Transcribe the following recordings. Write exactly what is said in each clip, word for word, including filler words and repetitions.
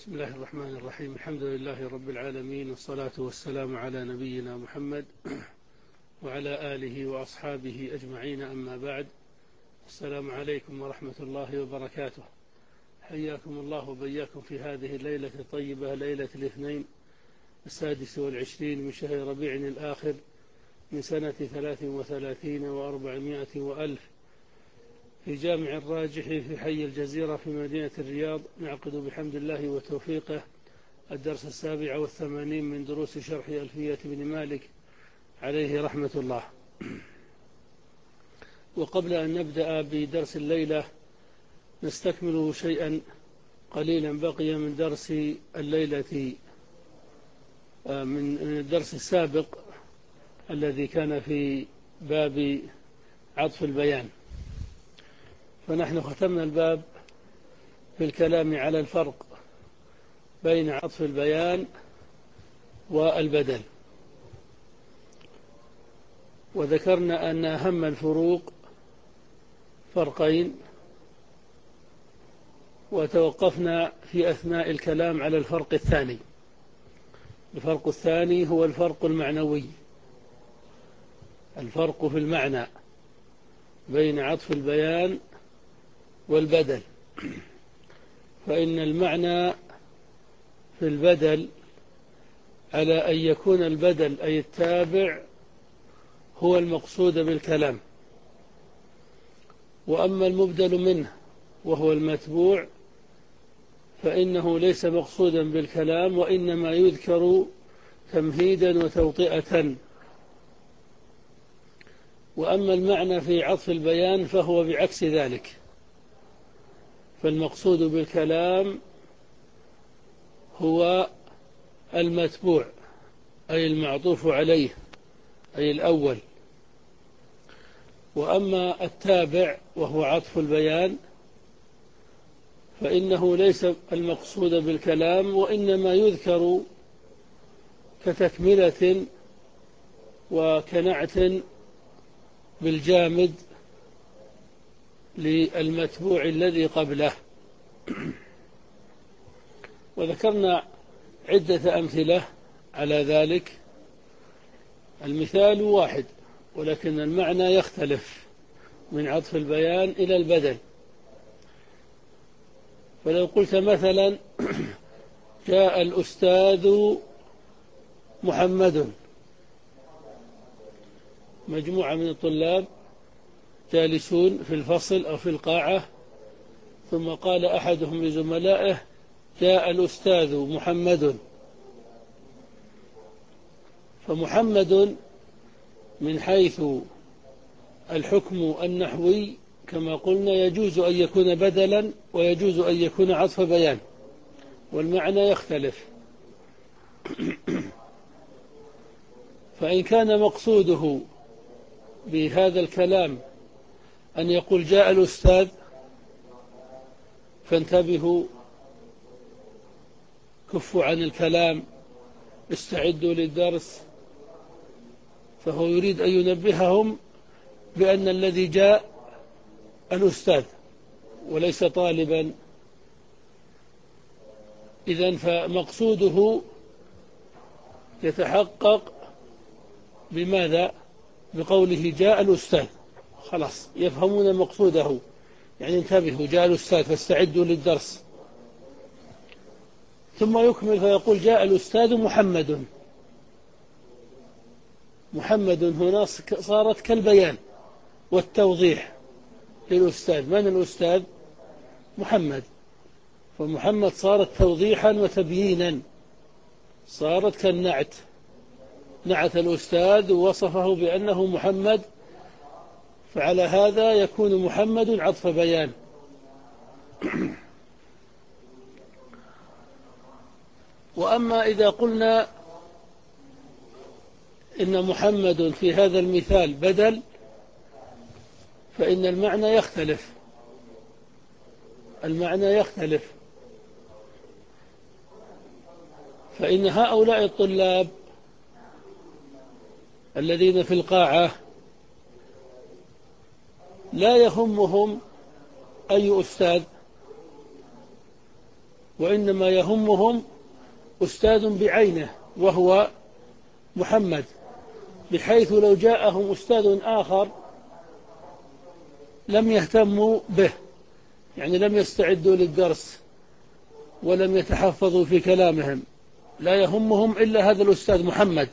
بسم الله الرحمن الرحيم. الحمد لله رب العالمين، والصلاة والسلام على نبينا محمد وعلى آله وأصحابه أجمعين، أما بعد. السلام عليكم ورحمة الله وبركاته. حياكم الله وبياكم في هذه الليلة الطيبة، ليلة الاثنين السادس والعشرين من شهر ربيع الآخر من سنة ثلاث وثلاثين وأربعمائة وألف، في جامع الراجح في حي الجزيرة في مدينة الرياض. نعقد بحمد الله وتوفيقه الدرس السابع والثمانين من دروس شرح ألفية بن مالك عليه رحمة الله. وقبل أن نبدأ بدرس الليلة نستكمل شيئا قليلا بقي من درس الليلة، من الدرس السابق الذي كان في باب عطف البيان. فنحن ختمنا الباب في الكلام على الفرق بين عطف البيان والبدل، وذكرنا أن أهم الفروق فرقين، وتوقفنا في أثناء الكلام على الفرق الثاني. الفرق الثاني هو الفرق المعنوي، الفرق في المعنى بين عطف البيان والبدل. فإن المعنى في البدل على أن يكون البدل أي التابع هو المقصود بالكلام، وأما المبدل منه وهو المتبوع فإنه ليس مقصودا بالكلام، وإنما يذكر تمهيدا وتوطئة. وأما المعنى في عطف البيان فهو بعكس ذلك، فالمقصود بالكلام هو المتبوع أي المعطوف عليه أي الأول، وأما التابع وهو عطف البيان فإنه ليس المقصود بالكلام، وإنما يذكر كتكملة وكنعت بالجامد للمتبوع الذي قبله. وذكرنا عدة أمثلة على ذلك. المثال واحد ولكن المعنى يختلف من عطف البيان إلى البدل. فلو قلت مثلا جاء الأستاذ محمد، مجموعة من الطلاب جالسون في الفصل أو في القاعة، ثم قال أحدهم لزملائه جاء الأستاذ محمد. فمحمد من حيث الحكم النحوي كما قلنا يجوز أن يكون بدلا ويجوز أن يكون عطف بيان، والمعنى يختلف. فإن كان مقصوده بهذا الكلام أن يقول جاء الأستاذ فانتبهوا، كفوا عن الكلام، استعدوا للدرس، فهو يريد أن ينبههم بأن الذي جاء الأستاذ وليس طالبا. إذن فمقصوده يتحقق بماذا؟ بقوله جاء الأستاذ، خلاص يفهمون مقصوده، يعني انتبهوا جاء الأستاذ فاستعدوا للدرس. ثم يكمل فيقول جاء الأستاذ محمد. محمد هنا صارت كالبيان والتوضيح للأستاذ. من الأستاذ؟ محمد. فمحمد صارت توضيحا وتبيينا، صارت كالنعت، نعت الأستاذ ووصفه بأنه محمد، فعلى هذا يكون محمد عطف بيان. وأما إذا قلنا إن محمد في هذا المثال بدل فإن المعنى يختلف، المعنى يختلف. فإن هؤلاء الطلاب الذين في القاعة لا يهمهم أي أستاذ، وإنما يهمهم أستاذ بعينه وهو محمد، بحيث لو جاءهم أستاذ آخر لم يهتموا به، يعني لم يستعدوا للدرس ولم يتحفظوا في كلامهم، لا يهمهم إلا هذا الأستاذ محمد.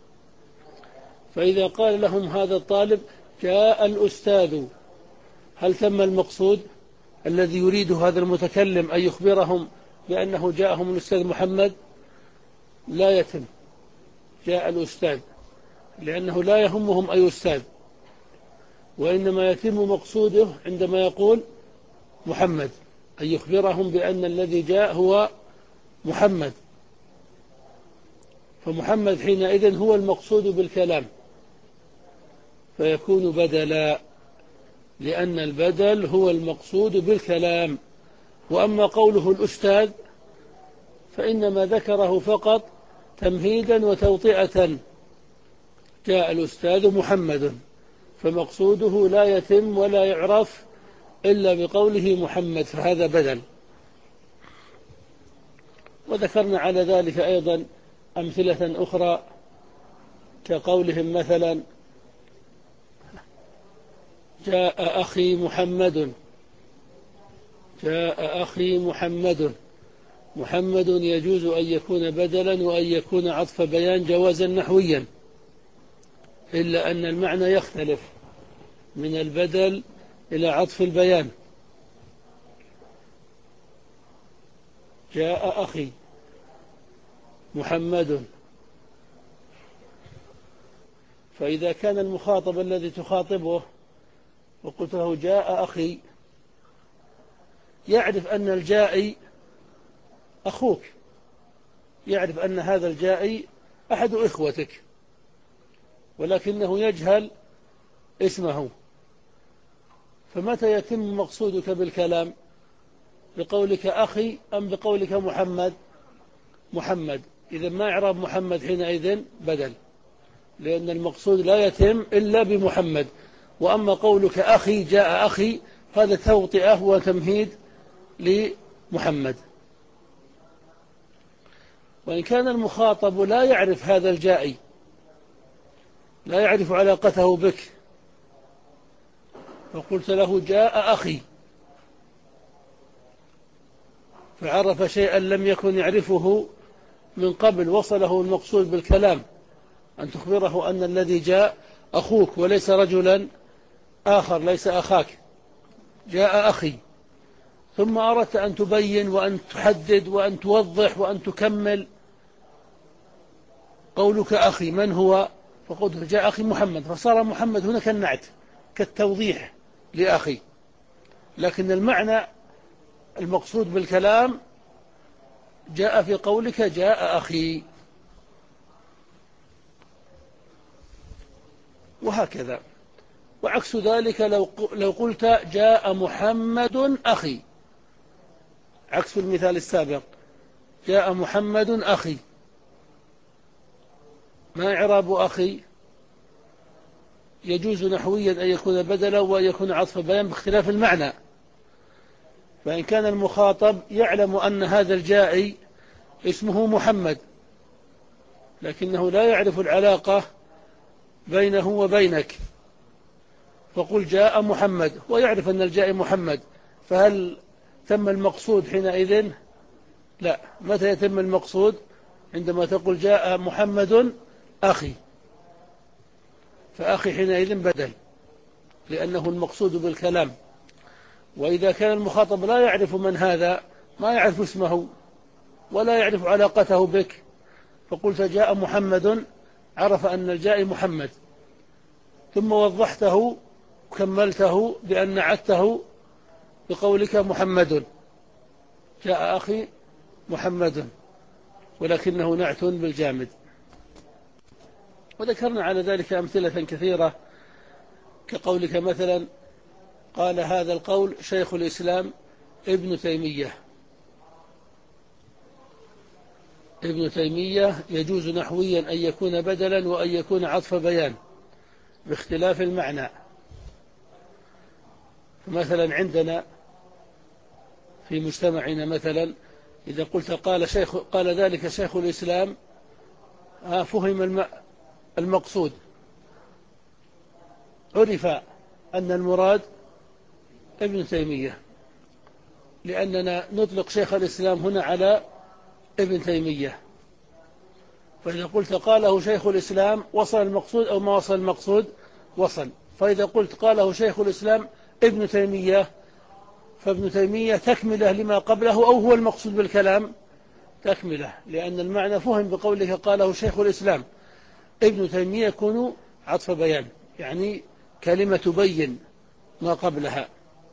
فإذا قال لهم هذا الطالب جاء الأستاذ، هل تم المقصود الذي يريده هذا المتكلم أن يخبرهم بأنه جاءهم الأستاذ محمد؟ لا يتم، جاء الأستاذ، لأنه لا يهمهم أي أستاذ، وإنما يتم مقصوده عندما يقول محمد، أن يخبرهم بأن الذي جاء هو محمد. فمحمد حينئذ هو المقصود بالكلام، فيكون بدلا، لأن البدل هو المقصود بالكلام. وأما قوله الأستاذ فإنما ذكره فقط تمهيدا وتوطئة، جاء الأستاذ محمد، فمقصوده لا يتم ولا يعرف إلا بقوله محمد، فهذا بدل. وذكرنا على ذلك أيضا أمثلة أخرى، كقولهم مثلا جاء أخي محمد، جاء أخي محمد. محمد يجوز أن يكون بدلا وأن يكون عطف بيان جوازا نحويا، إلا أن المعنى يختلف من البدل إلى عطف البيان. جاء أخي محمد، فإذا كان المخاطب الذي تخاطبه وقلت له جاء أخي، يعرف أن الجائي أخوك، يعرف أن هذا الجائي أحد إخوتك، ولكنه يجهل اسمه. فمتى يتم مقصودك بالكلام؟ بقولك أخي أم بقولك محمد؟ محمد. إذا ما إعراب محمد حينئذ بدل، لأن المقصود لا يتم إلا بمحمد. وأما قولك أخي جاء أخي، هذا توطئة وتمهيد لمحمد. وإن كان المخاطب لا يعرف هذا الجائي، لا يعرف علاقته بك، فقلت له جاء أخي، فعرف شيئا لم يكن يعرفه من قبل، وصله المقصود بالكلام أن تخبره أن الذي جاء أخوك وليس رجلا آخر، ليس أخاك، جاء أخي. ثم أردت أن تبين وأن تحدد وأن توضح وأن تكمل، قولك أخي من هو؟ فقلت جاء أخي محمد، فصار محمد هنا كالنعت، كالتوضيح لأخي، لكن المعنى المقصود بالكلام جاء في قولك جاء أخي. وهكذا. وعكس ذلك لو لو قلت جاء محمد أخي، عكس المثال السابق، جاء محمد أخي، ما إعراب أخي؟ يجوز نحويا أن يكون بدلا وأن يكون عطف بيان باختلاف المعنى. فإن كان المخاطب يعلم أن هذا الجائي اسمه محمد، لكنه لا يعرف العلاقة بينه وبينك، فقل جاء محمد، ويعرف أن الجائي محمد، فهل تم المقصود حينئذ؟ لا. متى يتم المقصود؟ عندما تقول جاء محمد أخي، فأخي حينئذ بدل، لأنه المقصود بالكلام. وإذا كان المخاطب لا يعرف من هذا، ما يعرف اسمه ولا يعرف علاقته بك، فقلت جاء محمد، عرف أن الجائي محمد، ثم وضحته وكملته بأن نعته بقولك محمد، جاء أخي محمد، ولكنه نعت بالجامد. وذكرنا على ذلك أمثلة كثيرة، كقولك مثلا قال هذا القول شيخ الإسلام ابن تيمية. ابن تيمية يجوز نحويا أن يكون بدلا وأن يكون عطف بيان باختلاف المعنى. فمثلا عندنا في مجتمعنا مثلا إذا قلت قال شيخ قال ذلك شيخ الإسلام فهم المقصود، عرف أن المراد ابن تيمية، لأننا نطلق شيخ الإسلام هنا على ابن تيمية. فإذا قلت قاله شيخ الإسلام وصل المقصود أو ما وصل المقصود؟ وصل. فإذا قلت قاله شيخ الإسلام ابن تيمية، فابن تيمية تكملة لما قبله أو هو المقصود بالكلام؟ تكملة، لأن المعنى فهم بقوله قاله شيخ الإسلام ابن تيمية يكون عطف بيان، يعني كلمة تبين ما قبلها.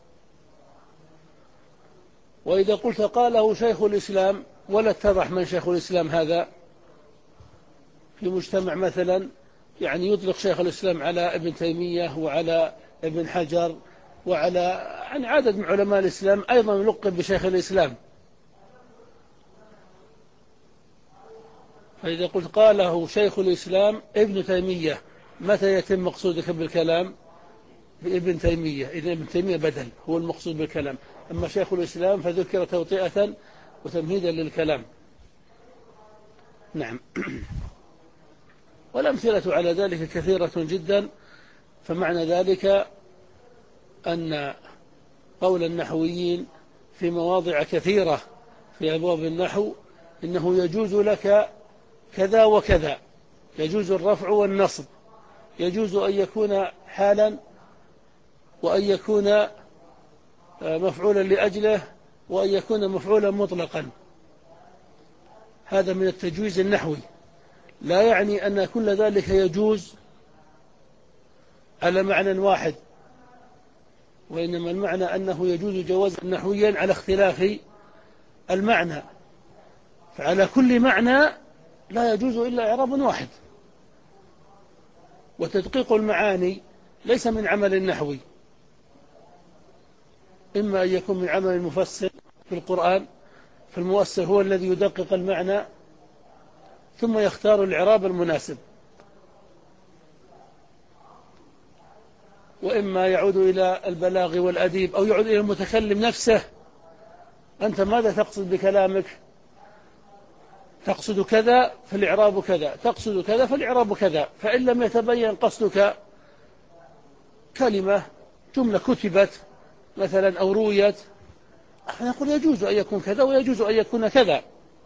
وإذا قلت قاله شيخ الإسلام ولا اتضح من شيخ الإسلام هذا في مجتمع مثلا، يعني يطلق شيخ الإسلام على ابن تيمية وعلى ابن حجر وعلى عن عدد من علماء الإسلام أيضا لقب بشيخ الإسلام. فإذا قلت قاله شيخ الإسلام ابن تيمية، متى يتم مقصودك بالكلام؟ بابن تيمية، إذا ابن تيمية بدل هو المقصود بالكلام، أما شيخ الإسلام فذكر توطئة وتمهيدا للكلام. نعم. والأمثلة على ذلك كثيرة جدا. فمعنى ذلك أن قول النحويين في مواضع كثيرة في أبواب النحو إنه يجوز لك كذا وكذا، يجوز الرفع والنصب، يجوز أن يكون حالا وأن يكون مفعولا لأجله وأن يكون مفعولا مطلقا. هذا من التجويز النحوي، لا يعني أن كل ذلك يجوز على معنى واحد، وإنما المعنى أنه يجوز جوازا نحويا على اختلاف المعنى، فعلى كل معنى لا يجوز إلا إعراب واحد. وتدقيق المعاني ليس من عمل النحوي، إما أن يكون من عمل المفسر في القرآن، فالمؤسر هو الذي يدقق المعنى ثم يختار الإعراب المناسب، وإما يعود إلى البلاغ والأديب أو يعود إلى المتكلم نفسه. أنت ماذا تقصد بكلامك؟ تقصد كذا فالإعراب كذا، تقصد كذا فالإعراب كذا. فإن لم يتبين قصدك كلمة جملة كتبت مثلا أو رويت، نقول يجوز أن يكون كذا ويجوز أن يكون كذا.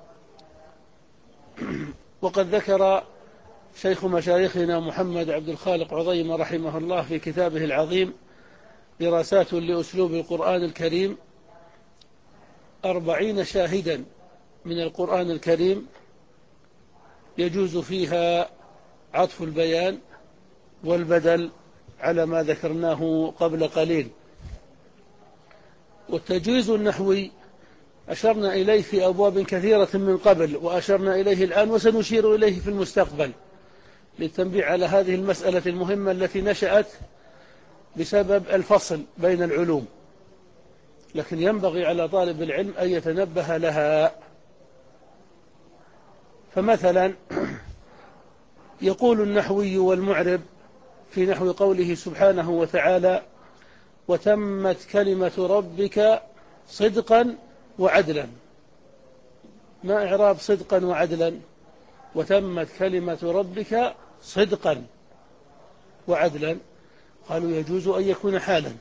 وقد ذكر شيخ مشايخنا محمد عبد الخالق عظيم رحمه الله في كتابه العظيم دراسات لأسلوب القرآن الكريم أربعين شاهدا من القرآن الكريم يجوز فيها عطف البيان والبدل على ما ذكرناه قبل قليل. والتجويز النحوي أشرنا إليه في أبواب كثيرة من قبل، وأشرنا إليه الآن وسنشير إليه في المستقبل للتنبيه على هذه المسألة المهمة التي نشأت بسبب الفصل بين العلوم، لكن ينبغي على طالب العلم أن يتنبه لها. فمثلا يقول النحوي والمعرب في نحو قوله سبحانه وتعالى وتمت كلمة ربك صدقا وعدلا. ما إعراب صدقا وعدلا؟ وتمت كلمة ربك صدقا وعدلا. قالوا يجوز أن يكون حالا،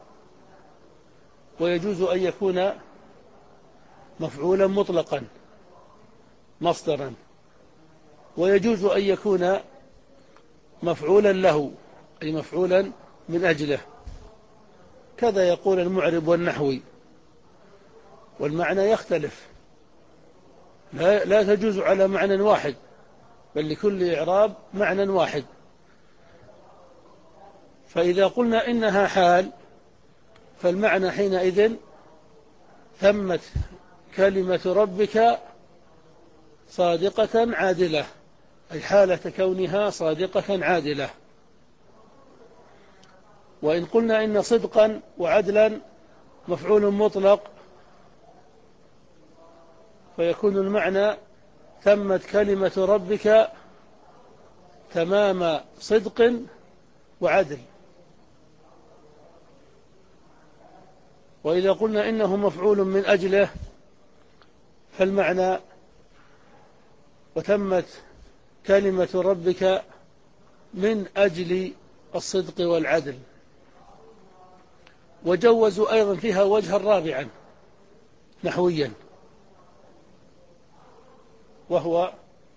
ويجوز أن يكون مفعولا مطلقا مصدرا، ويجوز أن يكون مفعولا له أي مفعولا من أجله. كذا يقول المعرب والنحوي، والمعنى يختلف، لا, لا تجوز على معنى واحد، بل لكل إعراب معنى واحد. فإذا قلنا إنها حال فالمعنى حينئذ تمت كلمة ربك صادقة عادلة، أي حالة كونها صادقة عادلة. وإن قلنا إن صدقا وعدلا مفعول مطلق فيكون المعنى تمت كلمة ربك تمام صدق وعدل. وإذا قلنا إنه مفعول من أجله فالمعنى: وتمت كلمة ربك من أجل الصدق والعدل. وجوزوا أيضا فيها وجها رابعا نحويا، وهو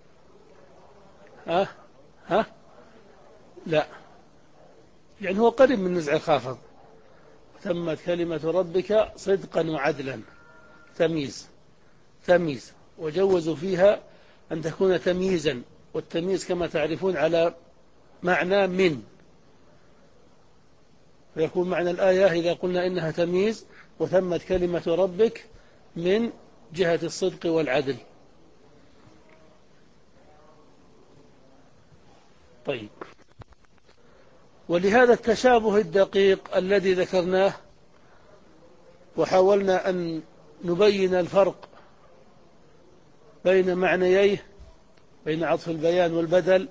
ها ها لا يعني هو قريب من نزع الخافض. تمت كلمة ربك صدقا وعدلا، تمييز تمييز وجوزوا فيها أن تكون تمييزا، والتمييز كما تعرفون على معنى من، فيكون معنى الآية إذا قلنا إنها تمييز: وتمت كلمة ربك من جهة الصدق والعدل. طيب، ولهذا التشابه الدقيق الذي ذكرناه وحاولنا أن نبين الفرق بين معنييه، بين عطف البيان والبدل،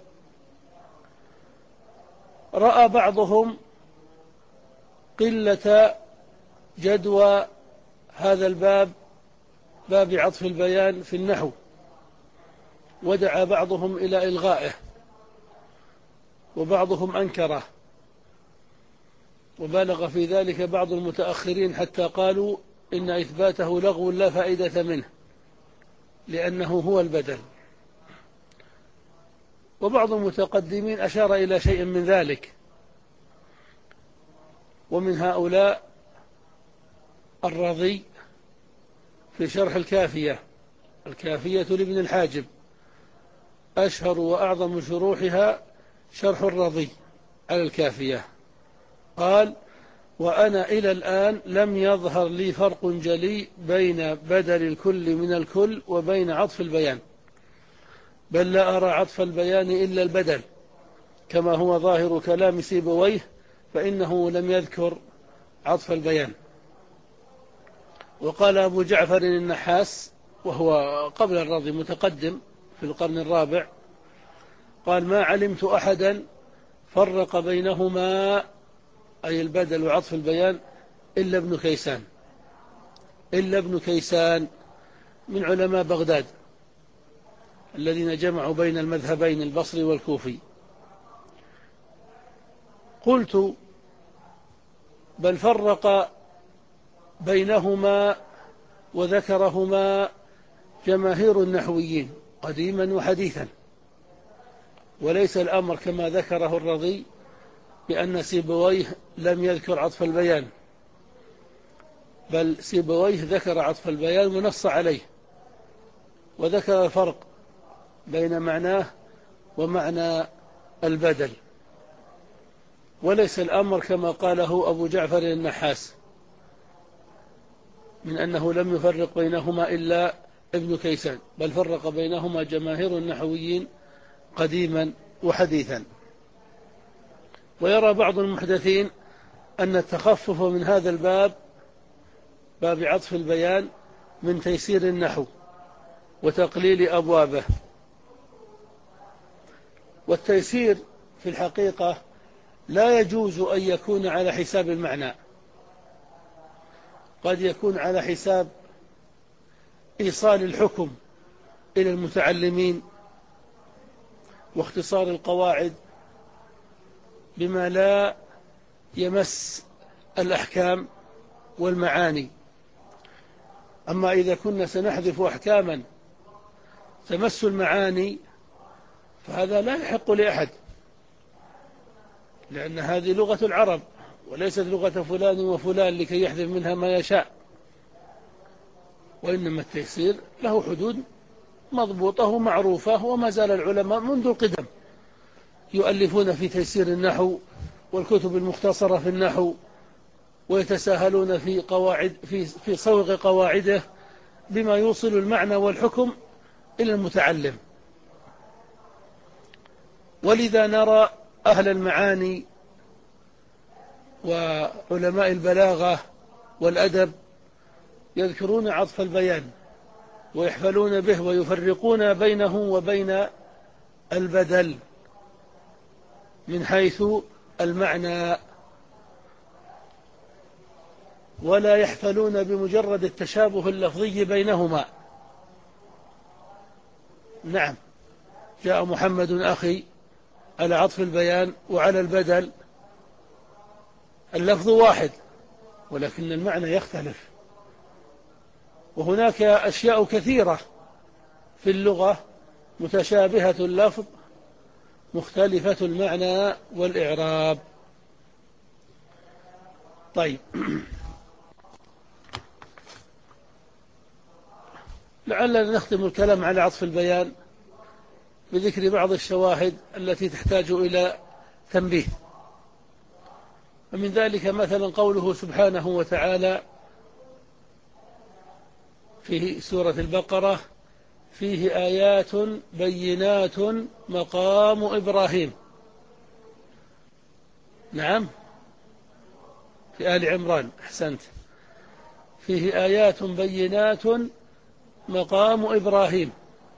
رأى بعضهم قلة جدوى هذا الباب، باب عطف البيان في النحو، ودعا بعضهم إلى إلغائه، وبعضهم أنكره، وبالغ في ذلك بعض المتأخرين حتى قالوا إن إثباته لغو لا فائدة منه لأنه هو البدل. وبعض المتقدمين أشار إلى شيء من ذلك، ومن هؤلاء الرضي في شرح الكافية، الكافية لابن الحاجب، أشهر وأعظم شروحها شرح الرضي على الكافية، قال: وأنا إلى الآن لم يظهر لي فرق جلي بين بدل الكل من الكل وبين عطف البيان، بل لا أرى عطف البيان إلا البدل كما هو ظاهر كلام سيبويه، فإنه لم يذكر عطف البيان. وقال أبو جعفر النحاس، وهو قبل الرضي متقدم في القرن الرابع، قال: ما علمت أحدا فرق بينهما، أي البدل وعطف البيان، إلا ابن كيسان، إلا ابن كيسان من علماء بغداد الذين جمعوا بين المذهبين البصري والكوفي. قلت: بل فرق بينهما وذكرهما جماهير النحويين قديما وحديثا، وليس الأمر كما ذكره الرضي بأن سيبويه لم يذكر عطف البيان، بل سيبويه ذكر عطف البيان ونص عليه، وذكر الفرق بين معناه ومعنى البدل، وليس الأمر كما قاله أبو جعفر النحاس من أنه لم يفرق بينهما إلا ابن كيسان، بل فرق بينهما جماهير النحويين قديما وحديثا. ويرى بعض المحدثين أن التخفف من هذا الباب، باب عطف البيان، من تيسير النحو وتقليل أبوابه. والتيسير في الحقيقة لا يجوز أن يكون على حساب المعنى، قد يكون على حساب إيصال الحكم إلى المتعلمين واختصار القواعد بما لا يمس الأحكام والمعاني. أما إذا كنا سنحذف أحكاما تمس المعاني فهذا لا يحق لأحد، لأن هذه لغة العرب وليست لغة فلان وفلان لكي يحذف منها ما يشاء، وإنما التيسير له حدود مضبوطة ومعروفة، وما زال العلماء منذ القدم يؤلفون في تيسير النحو والكتب المختصرة في النحو، ويتساهلون في قواعد في في صوغ قواعده بما يوصل المعنى والحكم إلى المتعلم. ولذا نرى أهل المعاني وعلماء البلاغة والأدب يذكرون عطف البيان ويحفلون به ويفرقون بينه وبين البدل من حيث المعنى، ولا يحفلون بمجرد التشابه اللفظي بينهما، نعم، جاء محمد أخي على عطف البيان وعلى البدل، اللفظ واحد ولكن المعنى يختلف. وهناك أشياء كثيرة في اللغة متشابهة اللفظ مختلفة المعنى والإعراب. طيب، لعلنا نختم الكلام على عطف البيان بذكر بعض الشواهد التي تحتاج إلى تنبيه. ومن ذلك مثلا قوله سبحانه وتعالى في سورة البقرة: فيه آيات بينات مقام إبراهيم. نعم، في آل عمران، أحسنت، فيه آيات بينات مقام إبراهيم.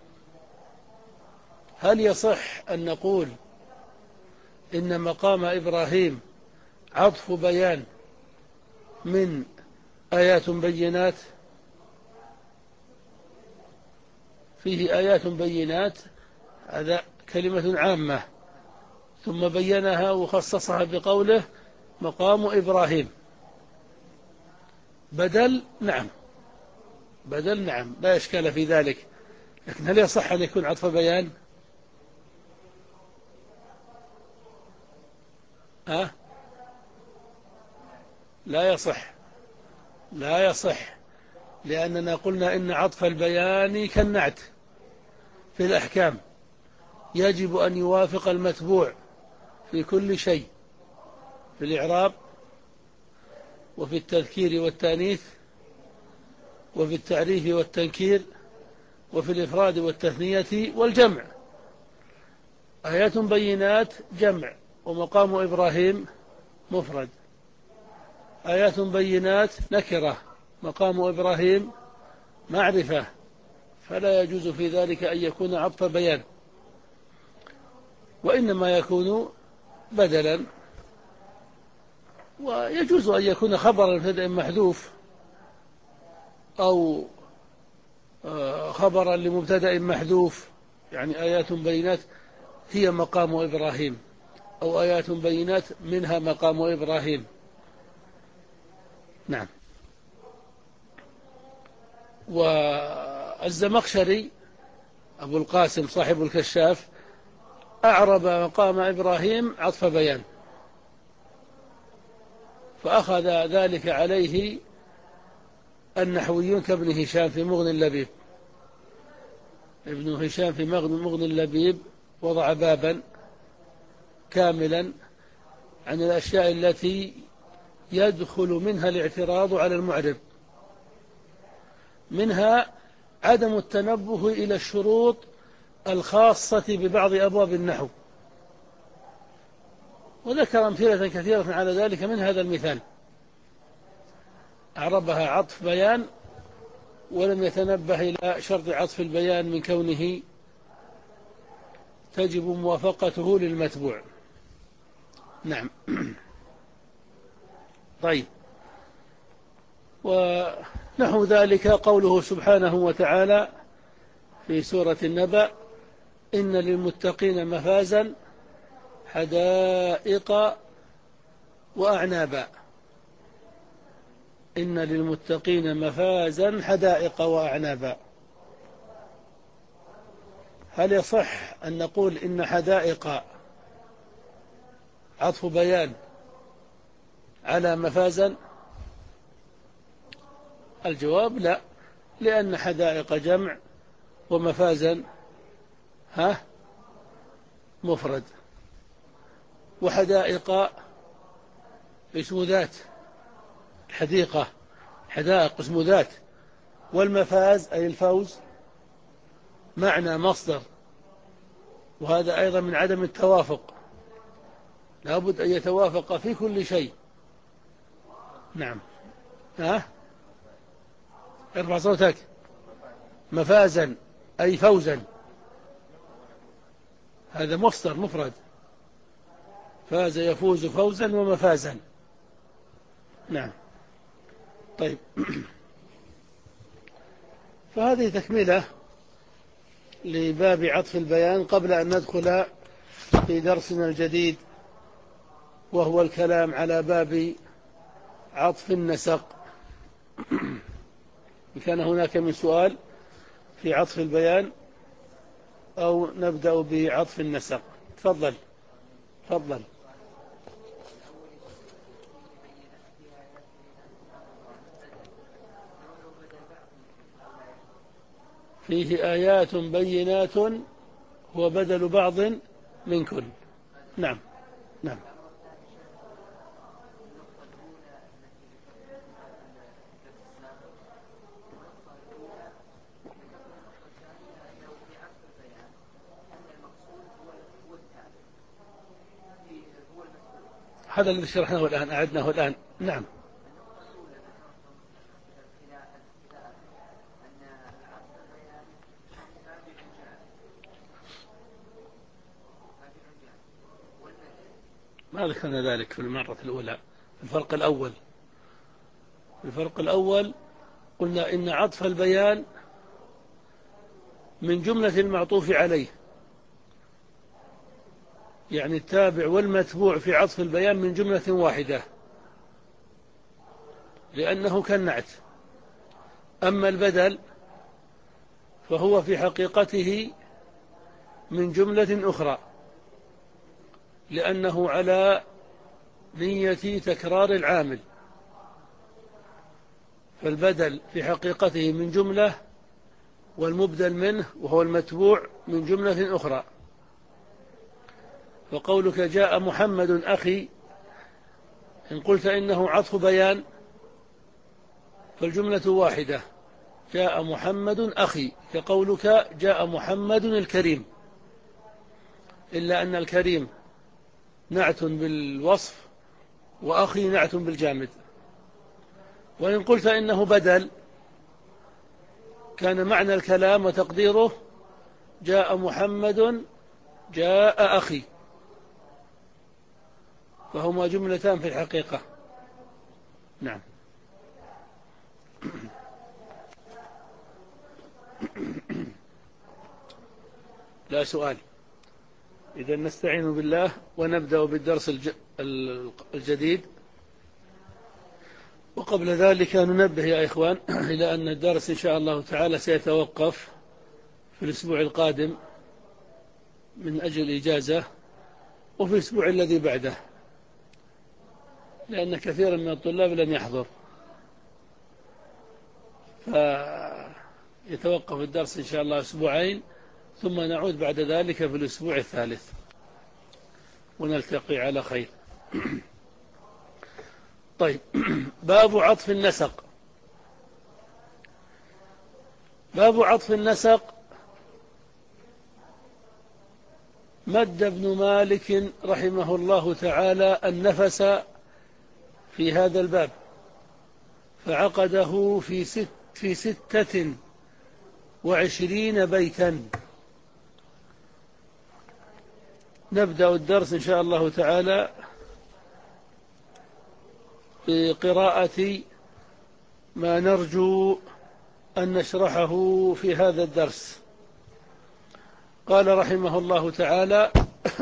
هل يصح أن نقول إن مقام إبراهيم عطف بيان من آيات بينات؟ فيه آيات بينات، هذا كلمة عامة، ثم بينها وخصصها بقوله مقام إبراهيم. بدل نعم، بدل نعم، لا إشكال في ذلك، لكن هل يصح أن يكون عطف بيان؟ أه؟ لا يصح، لا يصح، لأننا قلنا إن عطف البيان كالنعت في الأحكام، يجب أن يوافق المتبوع في كل شيء، في الإعراب وفي التذكير والتأنيث وفي التعريف والتنكير وفي الإفراد والتثنية والجمع. آيات بينات جمع، ومقام إبراهيم مفرد. آيات بينات نكرة، مقام إبراهيم معرفة، فلا يجوز في ذلك أن يكون عطف بيان، وإنما يكون بدلا. ويجوز أن يكون خبرا لمبتدأ محذوف أو خبرا لمبتدأ محذوف، يعني آيات بينات هي مقام إبراهيم، أو آيات بينات منها مقام إبراهيم. نعم. والزمخشري أبو القاسم صاحب الكشاف أعرب مقام إبراهيم عطف بيان، فأخذ ذلك عليه النحويون كابن هشام في مغني اللبيب. ابن هشام في مغني اللبيب وضع بابا كاملا عن الأشياء التي يدخل منها الاعتراض على المعرب، منها عدم التنبه إلى الشروط الخاصة ببعض أبواب النحو، وذكر أمثلة كثيرة على ذلك. من هذا المثال أعربها عطف بيان ولم يتنبه إلى شرط عطف البيان من كونه تجب موافقته للمتبوع. نعم. طيب، ونحو ذلك قوله سبحانه وتعالى في سورة النبأ: إن للمتقين مفازا حدائق وأعنابا. إن للمتقين مفازا حدائق وأعنابا. هل يصح أن نقول إن حدائق عطف بيان على مفازا؟ الجواب لا، لأن حدائق جمع ومفازا ها مفرد، وحدائق اسم ذات، الحديقة حدائق اسم ذات، والمفاز أي الفوز معنى مصدر، وهذا أيضا من عدم التوافق، لابد أن يتوافق في كل شيء. نعم. ها ارفع صوتك. مفازا أي فوزا، هذا مصدر مفرد، فاز يفوز فوزا ومفازا. نعم. طيب، فهذه تكملة لباب عطف البيان قبل أن ندخل في درسنا الجديد، وهو الكلام على باب عطف النسق. إن كان هناك من سؤال في عطف البيان أو نبدأ بعطف النسق. تفضل تفضل. فيه آيات بينات هو بدل بعض من كل. نعم نعم. هذا الذي شرحناه الآن أعدناه الآن. نعم. ما ذكرنا ذلك في المرة الأولى. الفرق الأول الفرق الأول قلنا إن عطف البيان من جملة المعطوف عليه، يعني التابع والمتبوع في عطف البيان من جملة واحدة لأنه كالنعت. أما البدل فهو في حقيقته من جملة أخرى لأنه على نية تكرار العامل، فالبدل في حقيقته من جملة والمبدل منه وهو المتبوع من جملة أخرى. فقولك جاء محمد أخي إن قلت إنه عطف بيان فالجملة واحدة، جاء محمد أخي، كقولك جاء محمد الكريم، إلا أن الكريم نعت بالوصف وأخي نعت بالجامد. وإن قلت إنه بدل كان معنى الكلام وتقديره جاء محمد جاء أخي، فهما جملتان في الحقيقة. نعم. لا سؤال. إذا نستعين بالله ونبدأ بالدرس الجديد. وقبل ذلك ننبه يا إخوان إلى أن الدرس إن شاء الله تعالى سيتوقف في الأسبوع القادم من أجل إجازة، وفي الأسبوع الذي بعده لأن كثيرا من الطلاب لم يحضر، فيتوقف الدرس إن شاء الله أسبوعين ثم نعود بعد ذلك في الأسبوع الثالث ونلتقي على خير. طيب. باب عطف النسق. باب عطف النسق مد ابن مالك رحمه الله تعالى النفس في هذا الباب فعقده في ست في ستة وعشرين بيتا. نبدأ الدرس إن شاء الله تعالى بقراءة ما نرجو أن نشرحه في هذا الدرس. قال رحمه الله تعالى: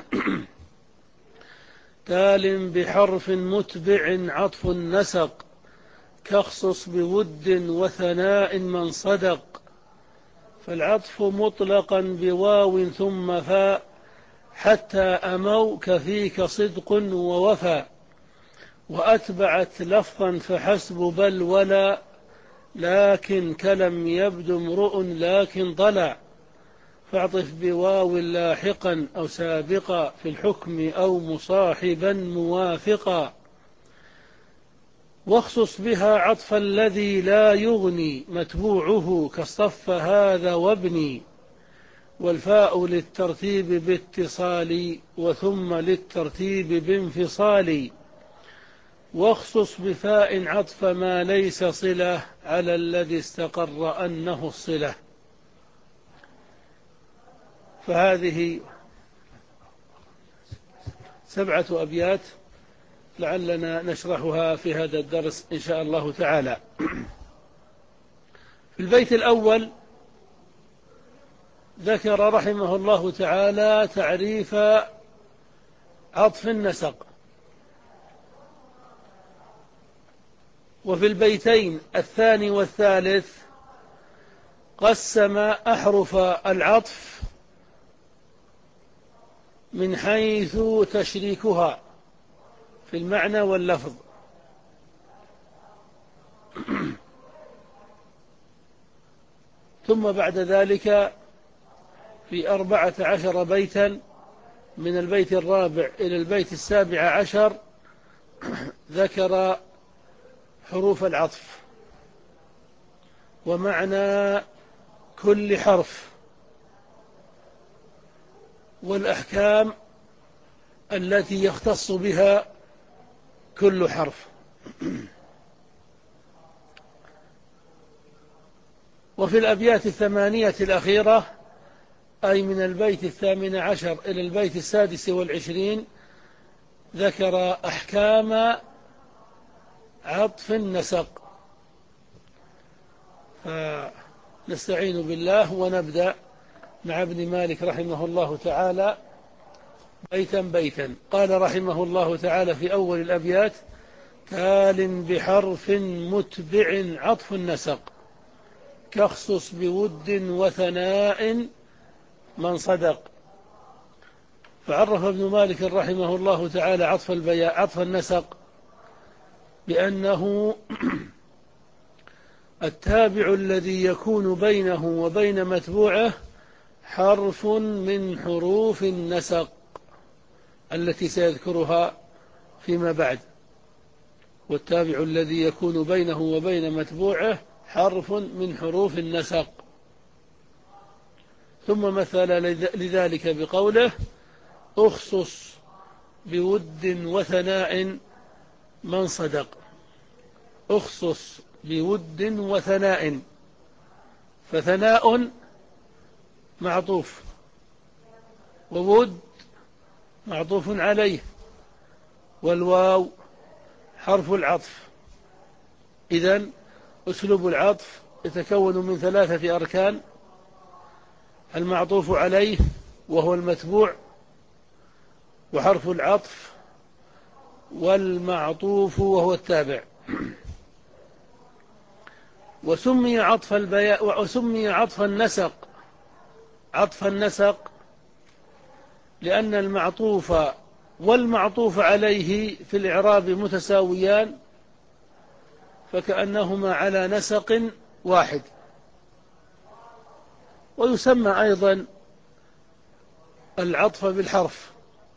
تال بحرف متبع عطف النسق كاخصص بود وثناء من صدق، فالعطف مطلقا بواو ثم فاء حتى أموك فيك صدق ووفى، وأتبعت لفظا فحسب بل ولا لكن كلم يبدو امرؤ لكن ضلع، فاعطف بواو لاحقا أو سابقا في الحكم أو مصاحبا موافقا، واخصص بها عطف الذي لا يغني متبوعه كالصف هذا وابني، والفاء للترتيب باتصال وثم للترتيب بانفصال، واخصص بفاء عطف ما ليس صلة على الذي استقر أنه الصلة. فهذه سبعة أبيات لعلنا نشرحها في هذا الدرس إن شاء الله تعالى. في البيت الأول ذكر رحمه الله تعالى تعريف عطف النسق. وفي البيتين الثاني والثالث قسم أحرف العطف من حيث تشريكها في المعنى واللفظ. ثم بعد ذلك في أربعة عشر بيتا من البيت الرابع إلى البيت السابع عشر ذكر حروف العطف ومعنى كل حرف والأحكام التي يختص بها كل حرف. وفي الأبيات الثمانية الأخيرة أي من البيت الثامن عشر إلى البيت السادس والعشرين ذكر أحكام عطف النسق. فنستعين بالله ونبدأ مع ابن مالك رحمه الله تعالى بيتا بيتا. قال رحمه الله تعالى في أول الأبيات: تال بحرف متبع عطف النسق كاخصص بود وثناء من صدق. فعرف ابن مالك رحمه الله تعالى عطف البياء عطف النسق بأنه التابع الذي يكون بينه وبين متبوعه حرف من حروف النسق التي سيذكرها فيما بعد. والتابع الذي يكون بينه وبين متبوعه حرف من حروف النسق. ثم مثل لذلك بقوله: أخصص بود وثناء من صدق. أخصص بود وثناء، فثناء معطوف وود معطوف عليه والواو حرف العطف. إذن أسلوب العطف يتكون من ثلاثة أركان: المعطوف عليه وهو المتبوع، وحرف العطف، والمعطوف وهو التابع. وسمي عطف البياء وسمي عطف النسق عطف النسق لأن المعطوف والمعطوف عليه في الإعراب متساويان، فكأنهما على نسق واحد. ويسمى أيضا العطف بالحرف.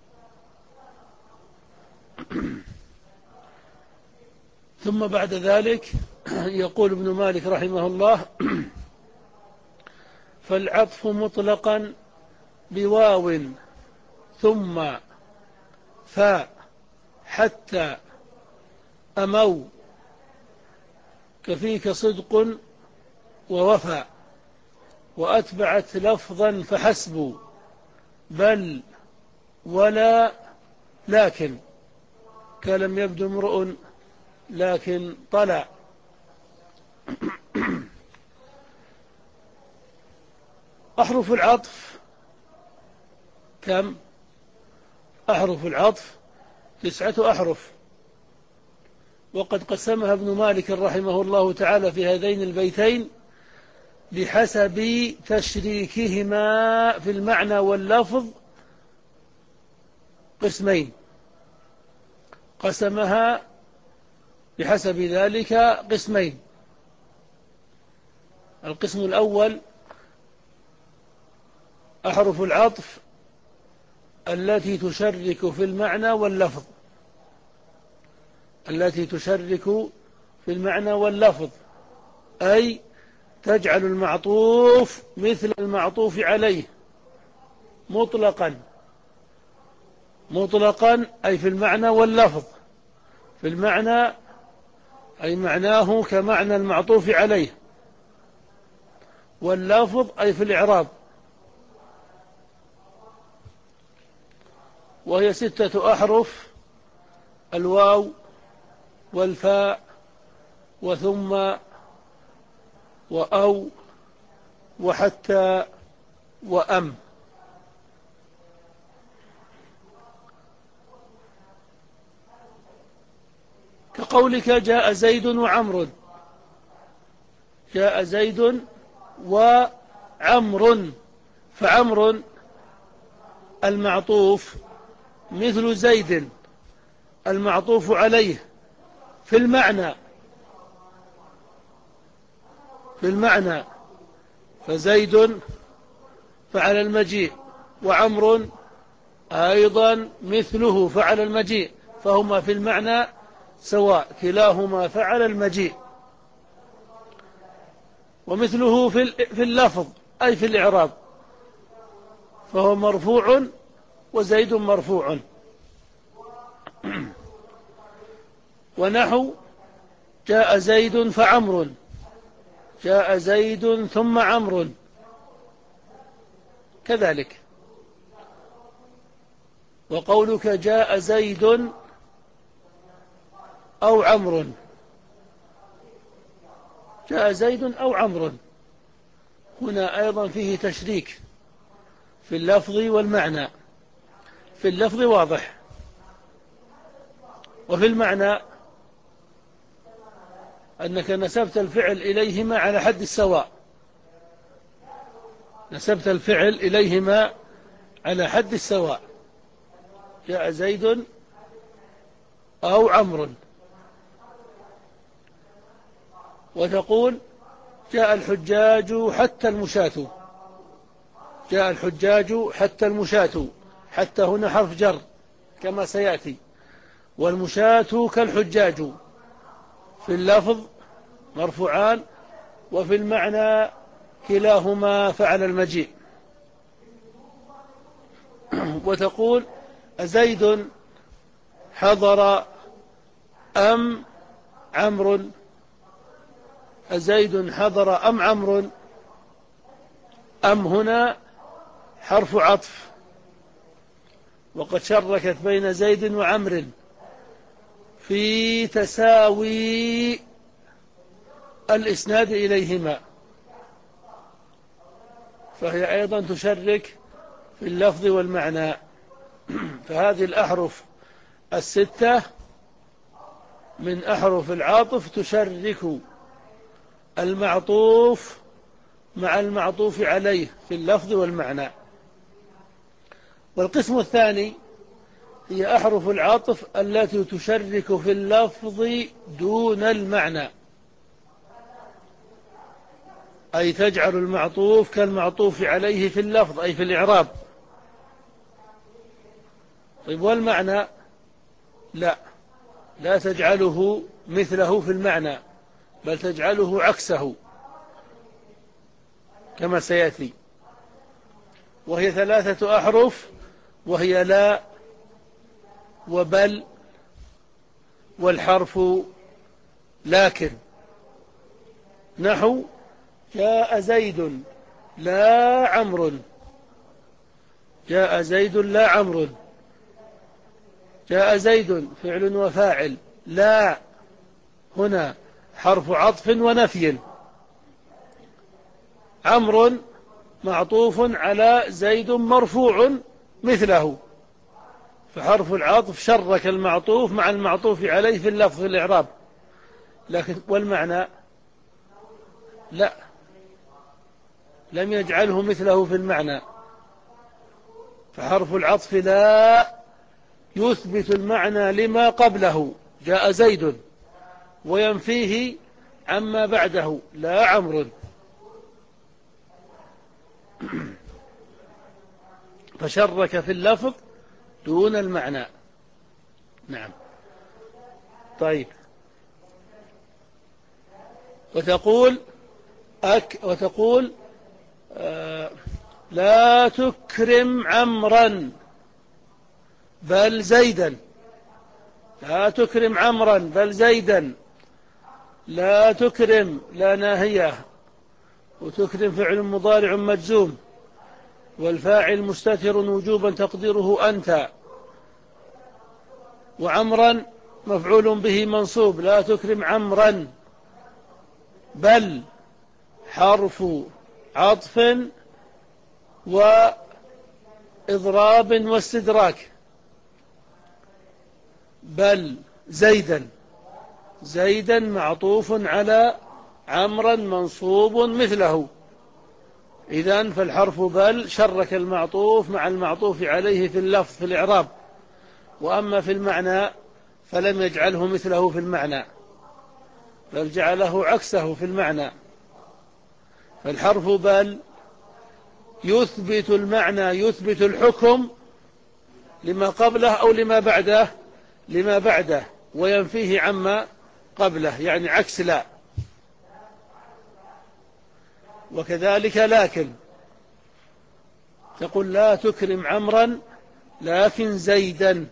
ثم بعد ذلك يقول ابن مالك رحمه الله: فالعطف مطلقا بواو ثم فاء حتى أمو كفيك صدق ووفى وأتبعت لفظا فحسب بل ولا لكن كلم يبدو امرؤ لكن طلع. أحرف العطف كم؟ أحرف العطف تسعة أحرف، وقد قسمها ابن مالك رحمه الله تعالى في هذين البيتين بحسب تشريكهما في المعنى واللفظ قسمين. قسمها بحسب ذلك قسمين: القسم الأول أحرف العطف التي تشرك في المعنى واللفظ التي تشرك في المعنى واللفظ أي تجعل المعطوف مثل المعطوف عليه مطلقا مطلقا أي في المعنى واللفظ. في المعنى أي معناه كمعنى المعطوف عليه، واللفظ أي في الإعراب. وهي ستة أحرف: الواو والفاء وثم وأو وحتى وأم. كقولك جاء زيد وعمر، جاء زيد وعمر، فعمر المعطوف مثل زيد المعطوف عليه في المعنى، في المعنى فزيد فعل المجيء، وعمر أيضا مثله فعل المجيء، فهما في المعنى سواء، كلاهما فعل المجيء. ومثله في اللفظ أي في الإعراب، فهو مرفوع وزيد مرفوع. ونحو جاء زيد فعمر، جاء زيد ثم عمرو كذلك. وقولك جاء زيد أو عمرو، جاء زيد أو عمرو، هنا أيضا فيه تشريك في اللفظ والمعنى. في اللفظ واضح، وفي المعنى أنك نسبت الفعل إليهما على حد السواء، نسبت الفعل إليهما على حد السواء، جاء زيد أو عمرو. وتقول جاء الحجاج حتى المشاة، جاء الحجاج حتى المشاة، حتى هنا حرف جر كما سيأتي، والمشاة كالحجاج، في اللفظ مرفوعان وفي المعنى كلاهما فعل المجيء. وتقول أزيد حضر أم عمرو، أزيد حضر أم عمرو، أم هنا حرف عطف، وقد شركت بين زيد وعمر في تساوي الإسناد إليهما، فهي أيضا تشرك في اللفظ والمعنى. فهذه الأحرف الستة من أحرف العاطف تشرك المعطوف مع المعطوف عليه في اللفظ والمعنى. والقسم الثاني هي أحرف العاطف التي تشرك في اللفظ دون المعنى، أي تجعل المعطوف كالمعطوف عليه في اللفظ أي في الإعراب. طيب والمعنى لا، لا تجعله مثله في المعنى، بل تجعله عكسه كما سيأتي. وهي ثلاثة أحرف، وهي لا وبل والحرف لكن. نحو جاء زيد لا عمرو، جاء زيد لا عمرو، جاء زيد فعل وفاعل، لا هنا حرف عطف ونفي، عمرو معطوف على زيد مرفوع مثله، فحرف العطف شرك المعطوف مع المعطوف عليه في اللفظ في الإعراب. لكن والمعنى لا، لم يجعله مثله في المعنى، فحرف العطف لا يثبت المعنى لما قبله جاء زيد، وينفيه عما بعده لا عمرو، فشرك في اللفظ دون المعنى. نعم. طيب. وتقول أك وتقول آه لا تكرم عمرا بل زيدا، لا تكرم عمرا بل زيدا، لا تكرم لا ناهية، وتكرم فعل مضارع مجزوم، والفاعل مستتر وجوبا تقديره أنت، وعمرا مفعول به منصوب، لا تكرم عمرا، بل حرف عطف وإضراب واستدراك. بل زيدا، زيدا معطوف على عمرا منصوب مثله. إذن فالحرف بل شرك المعطوف مع المعطوف عليه في اللفظ في الإعراب، وأما في المعنى فلم يجعله مثله في المعنى، بل جعله عكسه في المعنى. فالحرف بل يثبت المعنى، يثبت الحكم لما قبله أو لما بعده، لما بعده، وينفيه عما قبله، يعني عكس لا. وكذلك لكن، تقول لا تكرم عمرا لكن زيدا.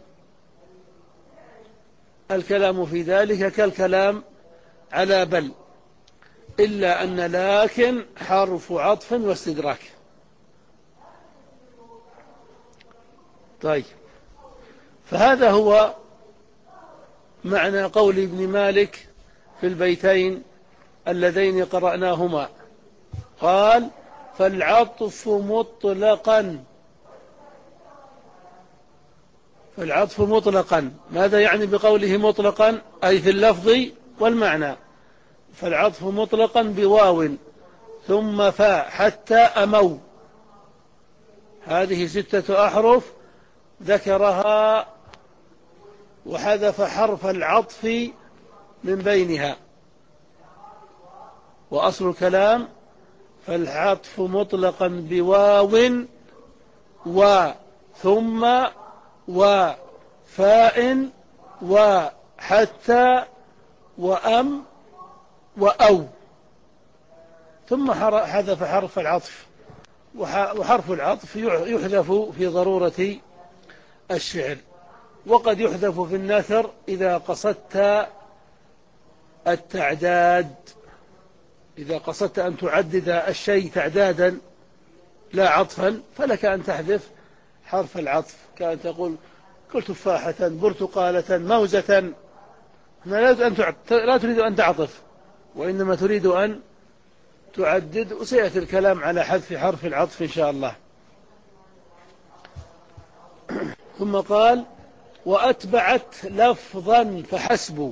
الكلام في ذلك كالكلام على بل، إلا أن لكن حرف عطف واستدراك. طيب، فهذا هو معنى قول ابن مالك في البيتين اللذين قرأناهما. قال فالعطف مطلقا، فالعطف مطلقا، ماذا يعني بقوله مطلقا؟ أي في اللفظ والمعنى. فالعطف مطلقا بواو ثم فاء حتى أمو، هذه ستة أحرف ذكرها وحذف حرف العطف من بينها. وأصل الكلام فالعطف مطلقا بواو وثم وفاء وحتى وأم وأو، ثم حذف حرف العطف. وحرف العطف يحذف في ضرورة الشعر، وقد يحذف في النثر إذا قصدت التعداد، إذا قصدت أن تعدد الشيء تعدادا لا عطفا، فلك أن تحذف حرف العطف، كأن تقول كل تفاحة، برتقالة، موزة. لا تريد أن تعطف، وإنما تريد أن تعدد، وسيأتي الكلام على حذف حرف العطف إن شاء الله. ثم قال وأتبعت لفظا فحسب،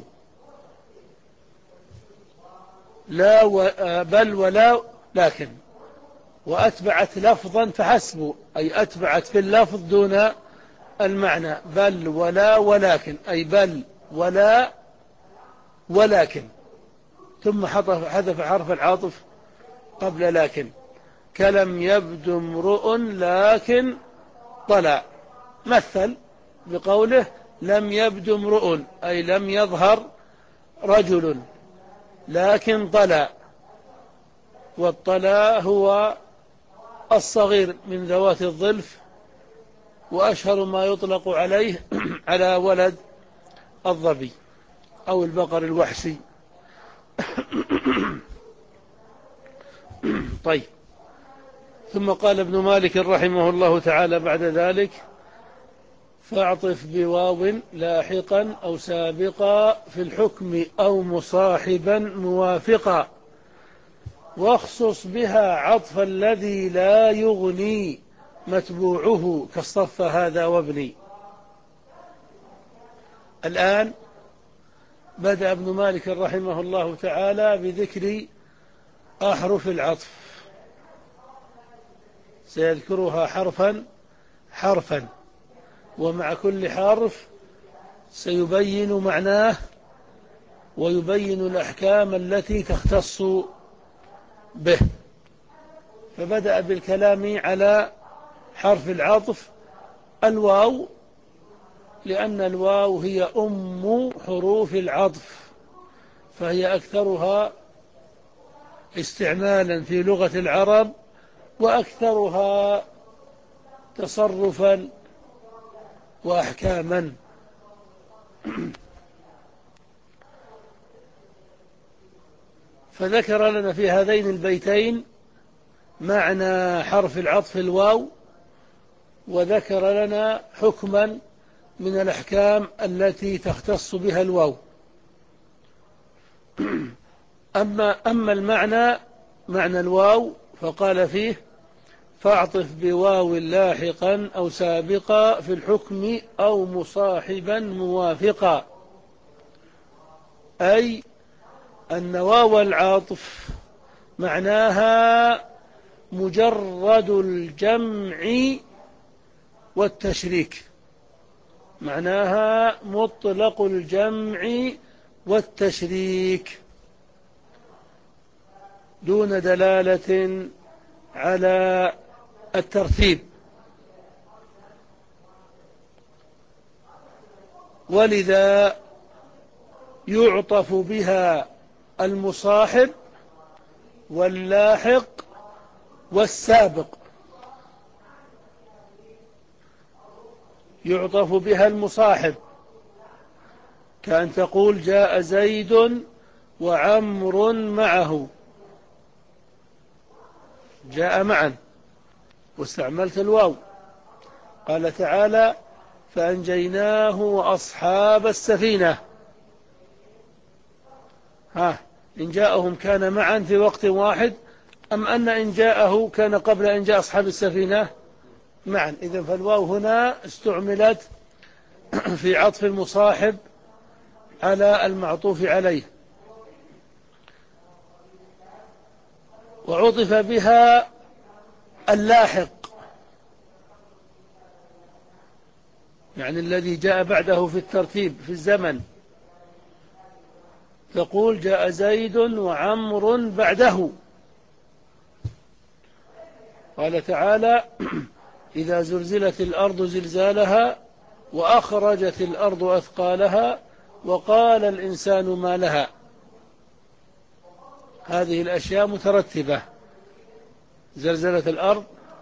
لا و... بل ولا لكن. وأتبعت لفظا فحسب، أي أتبعت في اللفظ دون المعنى. بل ولا ولكن، أي بل ولا ولكن، ثم حذف حرف العاطف قبل لكن. كلم يبد امرؤ لكن طلع، مثل بقوله لم يبد امرؤ، أي لم يظهر رجل، لكن طلع. والطلاء هو الصغير من ذوات الظلف، وأشهر ما يطلق عليه على ولد الظبي أو البقر الوحشي. طيب، ثم قال ابن مالك رحمه الله تعالى بعد ذلك فاعطف بواو لاحقا أو سابقا في الحكم أو مصاحبا موافقا، واخصص بها عطف الذي لا يغني متبوعه كالصف هذا وابني. الآن بدأ ابن مالك رحمه الله تعالى بذكر أحرف العطف، سيذكرها حرفا حرفا، ومع كل حرف سيبين معناه ويبين الأحكام التي تختص به. فبدأ بالكلام على حرف العطف الواو، لأن الواو هي أم حروف العطف، فهي أكثرها استعمالا في لغة العرب وأكثرها تصرفا وأحكاما. فذكر لنا في هذين البيتين معنى حرف العطف الواو، وذكر لنا حكما من الأحكام التي تختص بها الواو. أما, أما المعنى، معنى الواو، فقال فيه فاعطف بواو لاحقا أو سابقا في الحكم أو مصاحبا موافقا. أي أن واو العطف معناها مجرد الجمع والتشريك، معناها مطلق الجمع والتشريك دون دلالة على الترتيب. ولذا يعطف بها المصاحب واللاحق والسابق. يعطف بها المصاحب كأن تقول جاء زيد وعمر معه، جاء معا واستعملت الواو. قال تعالى فأنجيناه وأصحاب السفينة. ها، إن جاءهم كان معا في وقت واحد، أم أن إن جاءه كان قبل أن جاء أصحاب السفينة معا؟ إذن فالواو هنا استعملت في عطف المصاحب على المعطوف عليه. وعطف بها اللاحق، يعني الذي جاء بعده في الترتيب في الزمن. تقول جاء زيد وعمر بعده. قال تعالى إذا زلزلت الأرض زلزالها وأخرجت الأرض أثقالها وقال الإنسان ما لها. هذه الأشياء مترتبة: زلزلة الأرض،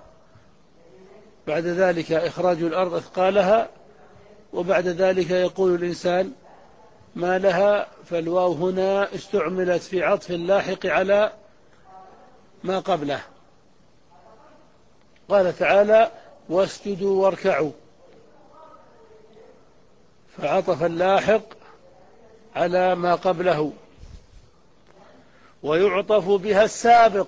بعد ذلك إخراج الأرض أثقالها، وبعد ذلك يقول الإنسان ما لها. فالواو هنا استعملت في عطف اللاحق على ما قبله. قال تعالى واسجدوا واركعوا، فعطف اللاحق على ما قبله. ويعطف بها السابق،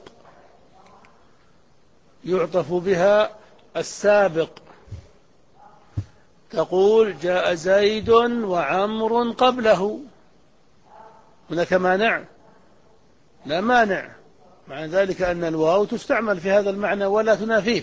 يعطف بها السابق. تقول جاء زيد وعمر قبله. هناك مانع؟ لا مانع، مع ذلك أن الواو تستعمل في هذا المعنى ولا تنافيه.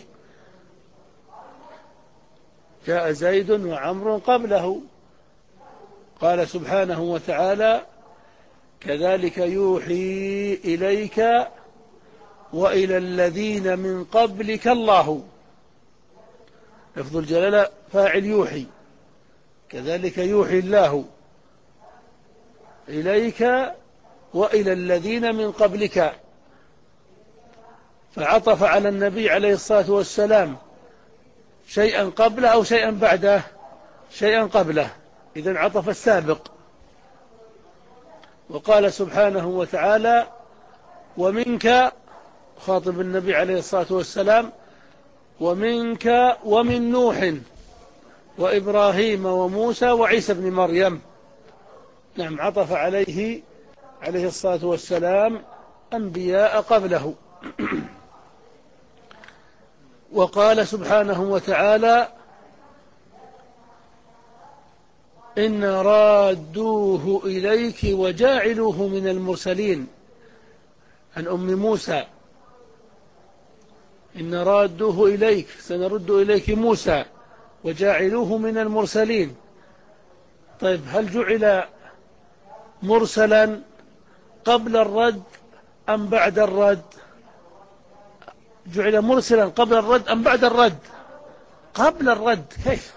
جاء زيد وعمر قبله. قال سبحانه وتعالى كذلك يوحي إليك وإلى الذين من قبلك الله. لفظ الجلالة فاعل يوحي، كذلك يوحي الله إليك وإلى الذين من قبلك. فعطف على النبي عليه الصلاة والسلام شيئا قبله أو شيئا بعده؟ شيئا قبله، إذن عطف السابق. وقال سبحانه وتعالى ومنك، خاطب النبي عليه الصلاة والسلام، ومنك ومن نوح وإبراهيم وموسى وعيسى بن مريم. نعم، عطف عليه عليه الصلاة والسلام أنبياء قبله. وقال سبحانه وتعالى إن رادوه إليك وجاعلوه من المرسلين، عن أم موسى. إن رادوه إليك، سنرد إليك موسى وجاعلوه من المرسلين. طيب، هل جعل مرسلا قبل الرد أم بعد الرد؟ جعل مرسلا قبل الرد أم بعد الرد؟ قبل الرد. كيف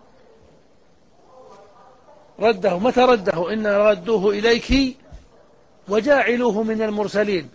رده؟ متى رده؟ إن ردوه إليك وجاعلوه من المرسلين.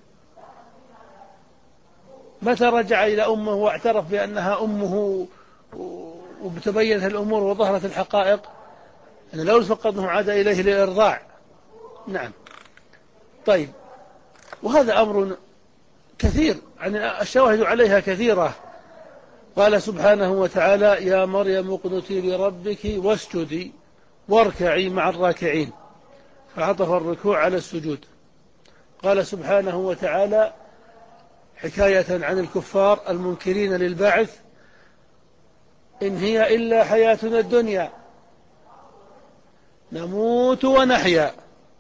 متى رجع إلى أمه واعترف بأنها أمه وتبينت الأمور وظهرت الحقائق؟ أنا لو فقط أنه عاد إليه للإرضاع. نعم. طيب، وهذا أمر كثير، يعني الشواهد عليها كثيرة. قال سبحانه وتعالى يا مريم اقنتي لربك واسجدي واركعي مع الراكعين، فعطف الركوع على السجود. قال سبحانه وتعالى حكاية عن الكفار المنكرين للبعث: إن هي إلا حياتنا الدنيا نموت ونحيا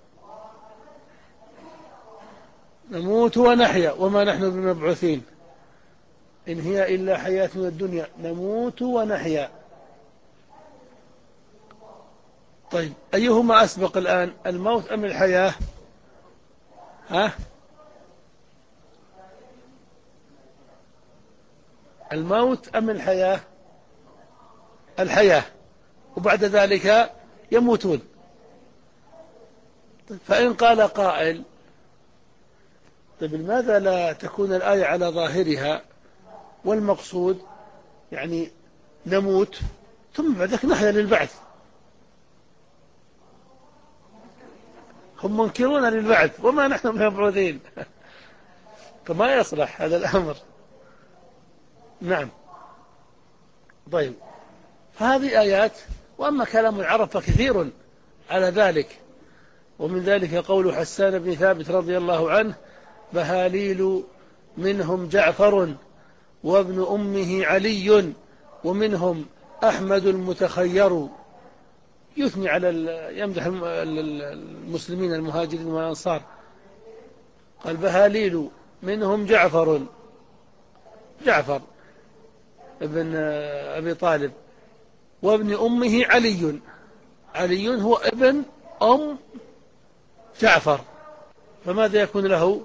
نموت ونحيا وما نحن بمبعوثين. إن هي إلا حياتنا الدنيا نموت ونحيا. طيب، أيهما أسبق الآن، الموت أم الحياة؟ ها؟ الموت أم الحياة؟ الحياة، وبعد ذلك يموتون. فإن قال قائل: طيب لماذا لا تكون الآية على ظاهرها والمقصود يعني نموت ثم بعدك نحيا للبعث؟ هم منكرون للبعث وما نحن مبعوثين. فما يصلح هذا الأمر. نعم. طيب، فهذه آيات. وأما كلام العرب فكثير على ذلك، ومن ذلك قول حسان بن ثابت رضي الله عنه: بهاليل منهم جعفر وابن أمه علي ومنهم أحمد المتخير. يثني على يمدح المسلمين المهاجرين والأنصار. قال: بهاليل منهم جعفر، جعفر ابن أبي طالب، وابن أمه علي. علي هو ابن أم جعفر، فماذا يكون له؟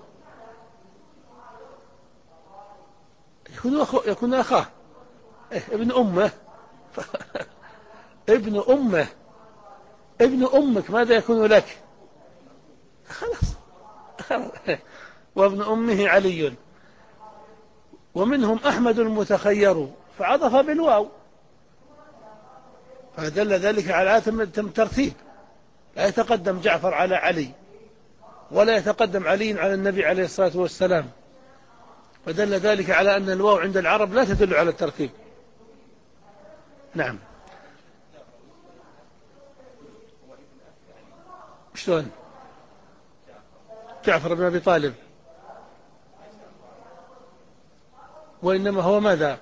يكون أخوه، يكون أخاه، إيه ابن أمه. ابن أمه، ابن أمك ماذا يكون لك؟ خلاص. وابن أمه علي ومنهم أحمد المتخير، فعطف بالواو، فدل ذلك على عدم ترتيب. لا يتقدم جعفر على علي ولا يتقدم علي على النبي عليه الصلاة والسلام، فدل ذلك على أن الواو عند العرب لا تدل على الترتيب. نعم. شلون؟ جعفر بن أبي طالب، وإنما هو ماذا؟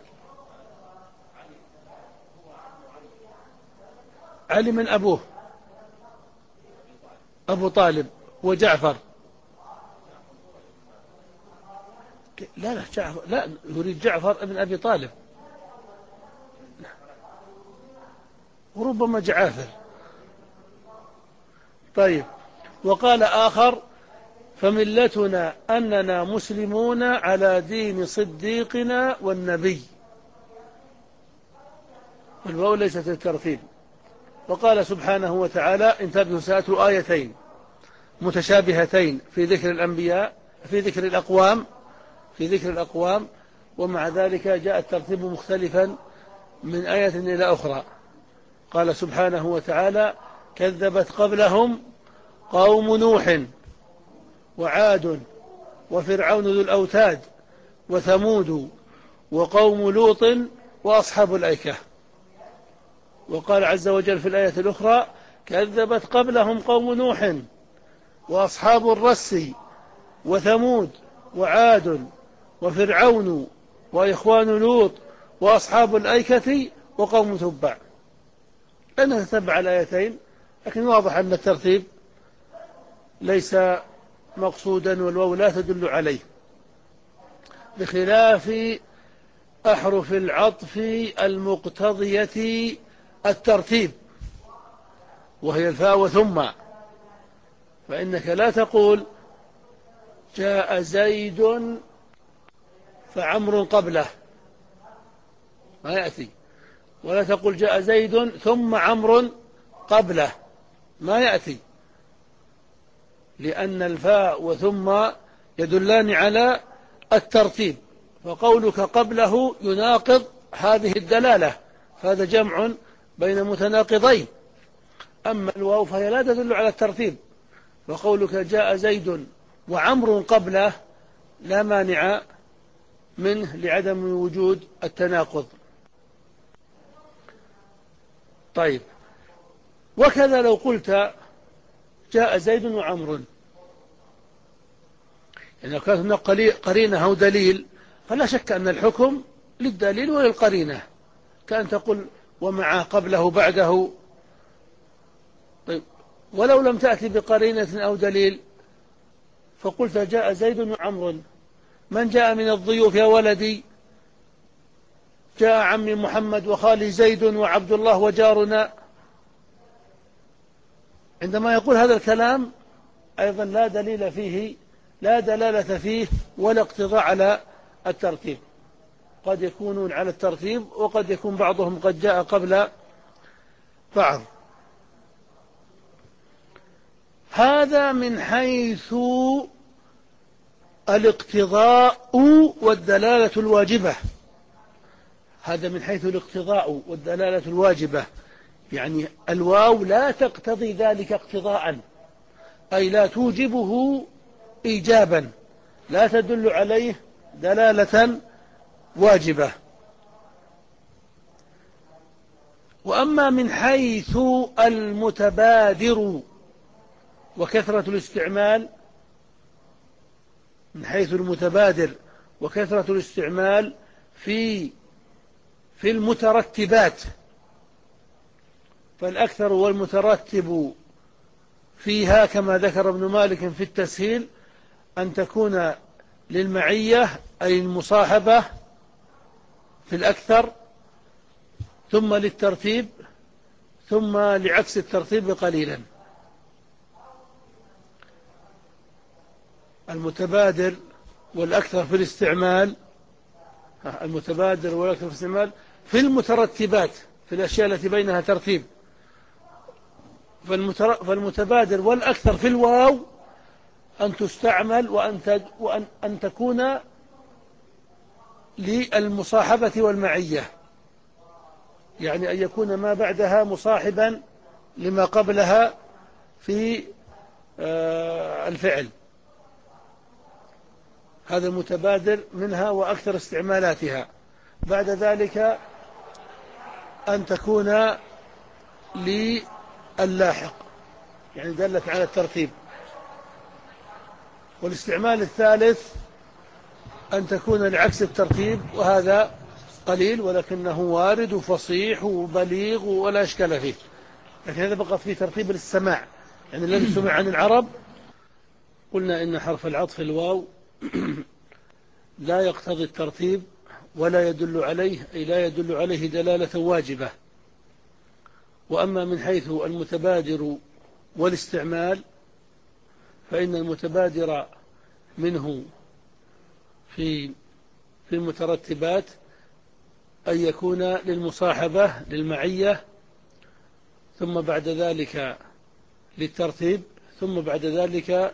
علي من أبوه أبو طالب، وجعفر لا لا جعفر لا يريد جعفر ابن أبي طالب، وربما جعافر. طيب، وقال آخر: فملتنا أننا مسلمون على دين صديقنا والنبي. والواو ليست الترتيب. وقال سبحانه وتعالى: انتبهوا، سأتوا آيتين متشابهتين في ذكر الأنبياء، في ذكر الأقوام في ذكر الأقوام ومع ذلك جاء الترتيب مختلفا من آية إلى أخرى. قال سبحانه وتعالى: كذبت قبلهم قوم نوح وعاد وفرعون ذو الأوتاد وثمود وقوم لوط وأصحاب الأيكة. وقال عز وجل في الآية الأخرى: كذبت قبلهم قوم نوح وأصحاب الرس وثمود وعاد وفرعون وإخوان لوط وأصحاب الأيكة وقوم تبع. لأنها تتبع الآيتين، لكن واضح أن الترتيب ليس مقصودا والواو لا تدل عليه، بخلاف أحرف العطف المقتضية الترتيب، وهي الفاء وثم. فإنك لا تقول: جاء زيد فعمر قبله، ما يأتي. ولا تقول: جاء زيد ثم عمر قبله، ما يأتي، لأن الفاء وثم يدلان على الترتيب، فقولك قبله يناقض هذه الدلالة، هذا جمع بين متناقضين. أما الواو فهي لا تدل على الترتيب، وقولك جاء زيد وعمر قبله لا مانع منه لعدم وجود التناقض. طيب، وكذا لو قلت جاء زيد وعمر، يعني لو كانت هناك قرينة أو دليل فلا شك أن الحكم للدليل وللقرينة، كأن تقول ومعه قبله بعده. طيب ولو لم تأتي بقرينة أو دليل فقلت جاء زيد وعمر، من جاء من الضيوف يا ولدي؟ جاء عمي محمد وخالي زيد وعبد الله وجارنا. عندما يقول هذا الكلام أيضا لا دليل فيه، لا دلالة فيه ولا اقتضاء على الترتيب، قد يكونون على الترتيب وقد يكون بعضهم قد جاء قبل بعض. هذا من حيث الاقتضاء والدلالة الواجبة، هذا من حيث الاقتضاء والدلالة الواجبة، يعني الواو لا تقتضي ذلك اقتضاء، أي لا توجبه إيجابا، لا تدل عليه دلالة واجبة. وأما من حيث المتبادر وكثرة الاستعمال، من حيث المتبادر وكثرة الاستعمال في في المترتبات، فالأكثر والمترتب فيها كما ذكر ابن مالك في التسهيل أن تكون للمعية أي المصاحبة في الأكثر، ثم للترتيب، ثم لعكس الترتيب قليلا. المتبادر والأكثر في الاستعمال، المتبادر والأكثر في الاستعمال في المترتبات، في الأشياء التي بينها ترتيب، فالمتبادر والأكثر في الواو أن تستعمل وأن, وأن أن تكون للمصاحبة والمعية، يعني أن يكون ما بعدها مصاحبا لما قبلها في الفعل، هذا المتبادر منها وأكثر استعمالاتها. بعد ذلك أن تكون للاحق، يعني دلت على الترتيب. والاستعمال الثالث أن تكون لعكس الترتيب، وهذا قليل ولكنه وارد وفصيح وبليغ ولا إشكال فيه، لكن هذا بقى في ترتيب السماع، يعني الذي سمع عن العرب. قلنا إن حرف العطف الواو لا يقتضي الترتيب ولا يدل عليه، أي لا يدل عليه دلالة واجبة. وأما من حيث المتبادر والاستعمال فإن المتبادر منه في في المترتبات أن يكون للمصاحبة للمعية، ثم بعد ذلك للترتيب، ثم بعد ذلك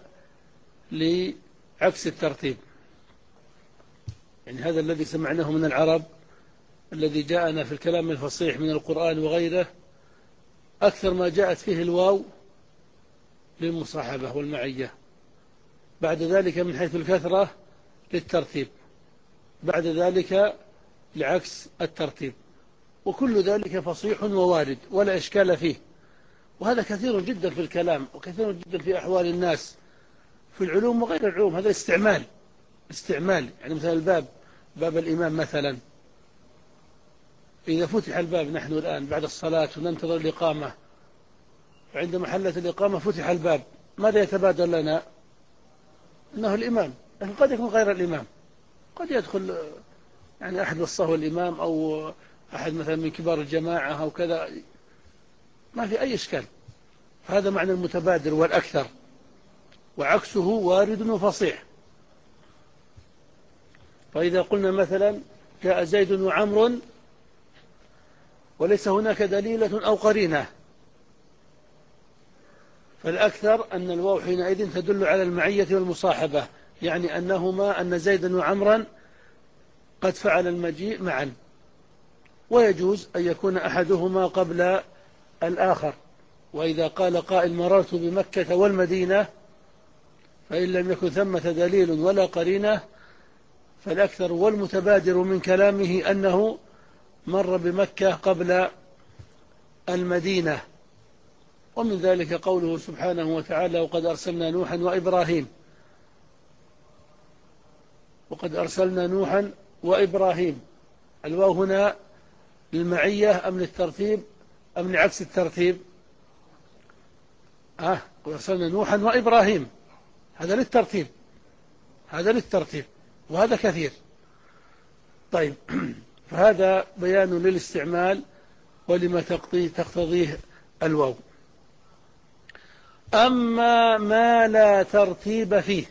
لعكس الترتيب. يعني هذا الذي سمعناه من العرب، الذي جاءنا في الكلام الفصيح من القرآن وغيره، أكثر ما جاءت فيه الواو للمصاحبة والمعية، بعد ذلك من حيث الكثرة للترتيب، بعد ذلك لعكس الترتيب، وكل ذلك فصيح ووارد ولا إشكال فيه. وهذا كثير جدا في الكلام وكثير جدا في أحوال الناس في العلوم وغير العلوم، هذا استعمال استعمال يعني مثلا الباب، باب الإمام مثلا، إذا فتح الباب نحن الآن بعد الصلاة وننتظر الإقامة، وعندما حلت الإقامة فتح الباب، ماذا يتبادر لنا؟ أنه الإمام، لكن قد يكون غير الإمام، قد يدخل يعني أحد وصاه الإمام أو أحد مثلا من كبار الجماعة أو كذا، ما في أي إشكال. هذا معنى المتبادر والأكثر، وعكسه وارد وفصيح. فإذا قلنا مثلا جاء زيد وعمر وليس هناك دليلة أو قرينة، فالأكثر أن الواو حينئذ تدل على المعية والمصاحبة، يعني أنهما أن زيدا وعمرا قد فعل المجيء معا، ويجوز أن يكون أحدهما قبل الآخر. وإذا قال قائل مررت بمكة والمدينة فإن لم يكن ثمة دليل ولا قرينة، فالأكثر والمتبادر من كلامه أنه مر بمكة قبل المدينة. ومن ذلك قوله سبحانه وتعالى وقد أرسلنا نوحا وإبراهيم، وقد أرسلنا نوحا وإبراهيم. الواو هنا للمعية أم للترتيب أم لعكس الترتيب؟ آه وأرسلنا نوحا وإبراهيم، هذا للترتيب، هذا للترتيب، وهذا كثير. طيب فهذا بيان للاستعمال ولما تقتضيه الواو. أما ما لا ترتيب فيه،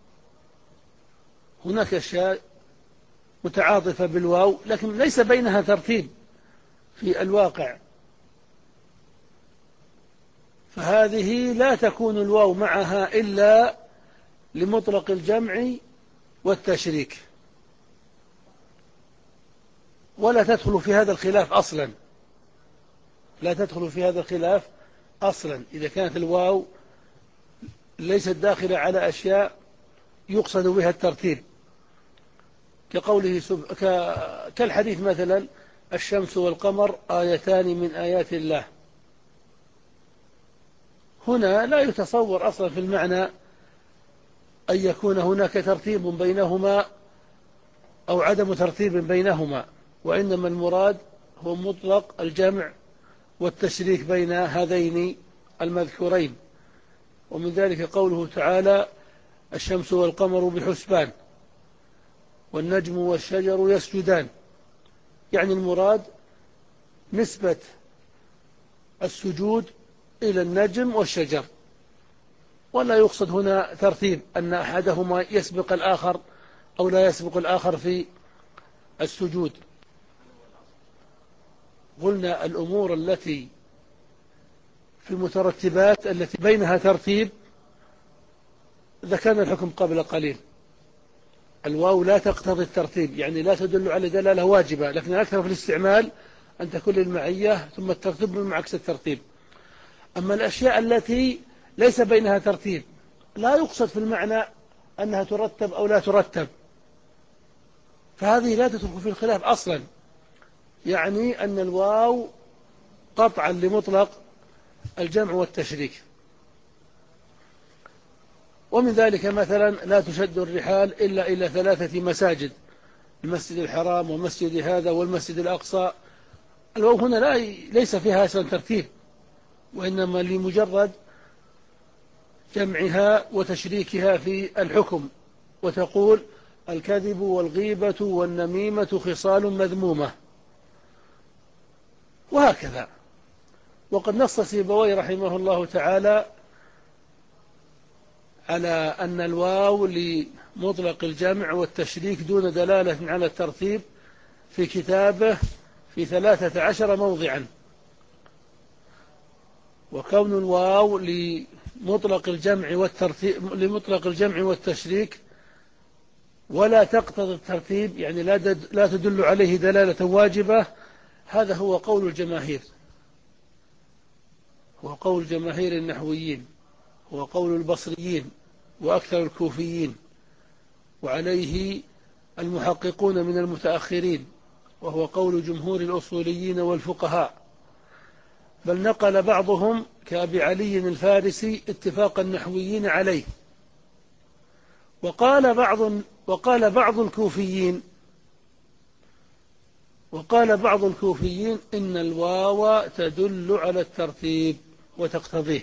هناك أشياء متعاطفة بالواو لكن ليس بينها ترتيب في الواقع، فهذه لا تكون الواو معها إلا لمطلق الجمع والتشريك، ولا تدخل في هذا الخلاف أصلا، لا تدخل في هذا الخلاف أصلا إذا كانت الواو ليست داخلة على أشياء يقصد بها الترتيب، كقوله سب... ك... كالحديث مثلا الشمس والقمر آيتان من آيات الله. هنا لا يتصور أصلا في المعنى أن يكون هناك ترتيب بينهما أو عدم ترتيب بينهما، وإنما المراد هو مطلق الجمع والتشريك بين هذين المذكورين. ومن ذلك قوله تعالى الشمس والقمر بحسبان والنجم والشجر يسجدان، يعني المراد نسبة السجود إلى النجم والشجر، ولا يقصد هنا ترتيب أن أحدهما يسبق الآخر أو لا يسبق الآخر في السجود. قلنا الأمور التي في المترتبات التي بينها ترتيب ذكرنا الحكم قبل قليل. الواو لا تقتضي الترتيب، يعني لا تدل على دلالة واجبة، لكن الأكثر في الاستعمال أن تكون للمعية ثم الترتيب من عكس الترتيب. أما الأشياء التي ليس بينها ترتيب لا يقصد في المعنى أنها ترتب أو لا ترتب، فهذه لا تدخل في الخلاف أصلا، يعني أن الواو قطعا لمطلق الجمع والتشريك. ومن ذلك مثلا لا تشد الرحال إلا إلى ثلاثة مساجد، المسجد الحرام ومسجد هذا والمسجد الأقصى. الواو هنا لا ليس فيها أصلا ترتيب، وإنما لمجرد جمعها وتشريكها في الحكم، وتقول الكذب والغيبة والنميمة خصال مذمومة، وهكذا. وقد نص سيبويه رحمه الله تعالى على أن الواو لمطلق الجمع والتشريك دون دلالة على الترتيب في كتابه في ثلاثة عشر موضعا. وكون الواو لمطلق الجمع والترتيب لمطلق الجمع والتشريك ولا تقتضي الترتيب، يعني لا لا تدل عليه دلالة واجبة، هذا هو قول الجماهير، هو قول جماهير النحويين، هو قول البصريين وأكثر الكوفيين، وعليه المحققون من المتأخرين، وهو قول جمهور الأصوليين والفقهاء، بل نقل بعضهم كأبي علي الفارسي اتفاق النحويين عليه. وقال بعض وقال بعض الكوفيين وقال بعض الكوفيين إن الواو تدل على الترتيب وتقتضيه،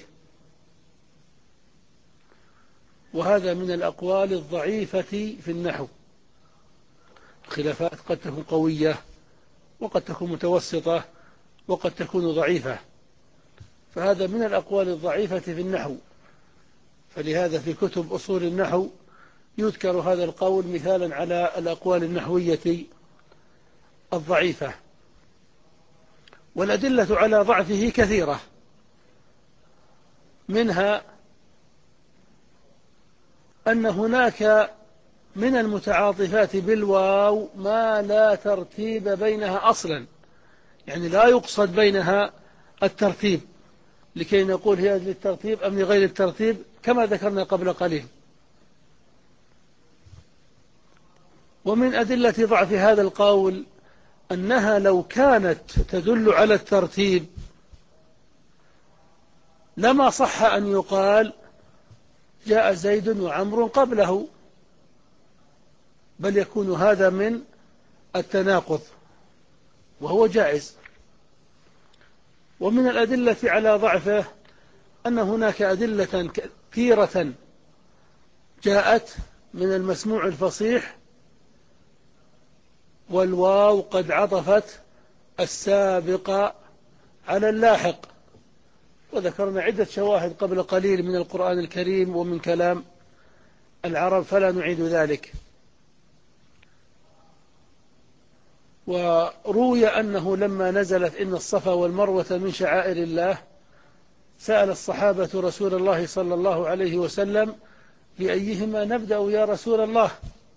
وهذا من الأقوال الضعيفة في النحو. الخلافات قد تكون قوية وقد تكون متوسطة وقد تكون ضعيفة، فهذا من الأقوال الضعيفة في النحو. فلهذا في كتب أصول النحو يذكر هذا القول مثالا على الأقوال النحوية الضعيفة. والأدلة على ضعفه كثيرة، منها أن هناك من المتعاطفات بالواو ما لا ترتيب بينها أصلا، يعني لا يقصد بينها الترتيب لكي نقول هي للترتيب أم لغير الترتيب كما ذكرنا قبل قليل. ومن أدلة ضعف هذا القول أنها لو كانت تدل على الترتيب لما صح أن يقال جاء زيد وعمر قبله، بل يكون هذا من التناقض وهو جائز. ومن الأدلة على ضعفه أن هناك أدلة كثيرة جاءت من المسموع الفصيح والواو قد عطفت السابق على اللاحق، وذكرنا عدة شواهد قبل قليل من القرآن الكريم ومن كلام العرب فلا نعيد ذلك. وروي أنه لما نزلت إن الصفا والمروة من شعائر الله سأل الصحابة رسول الله صلى الله عليه وسلم بأيهما نبدأ يا رسول الله،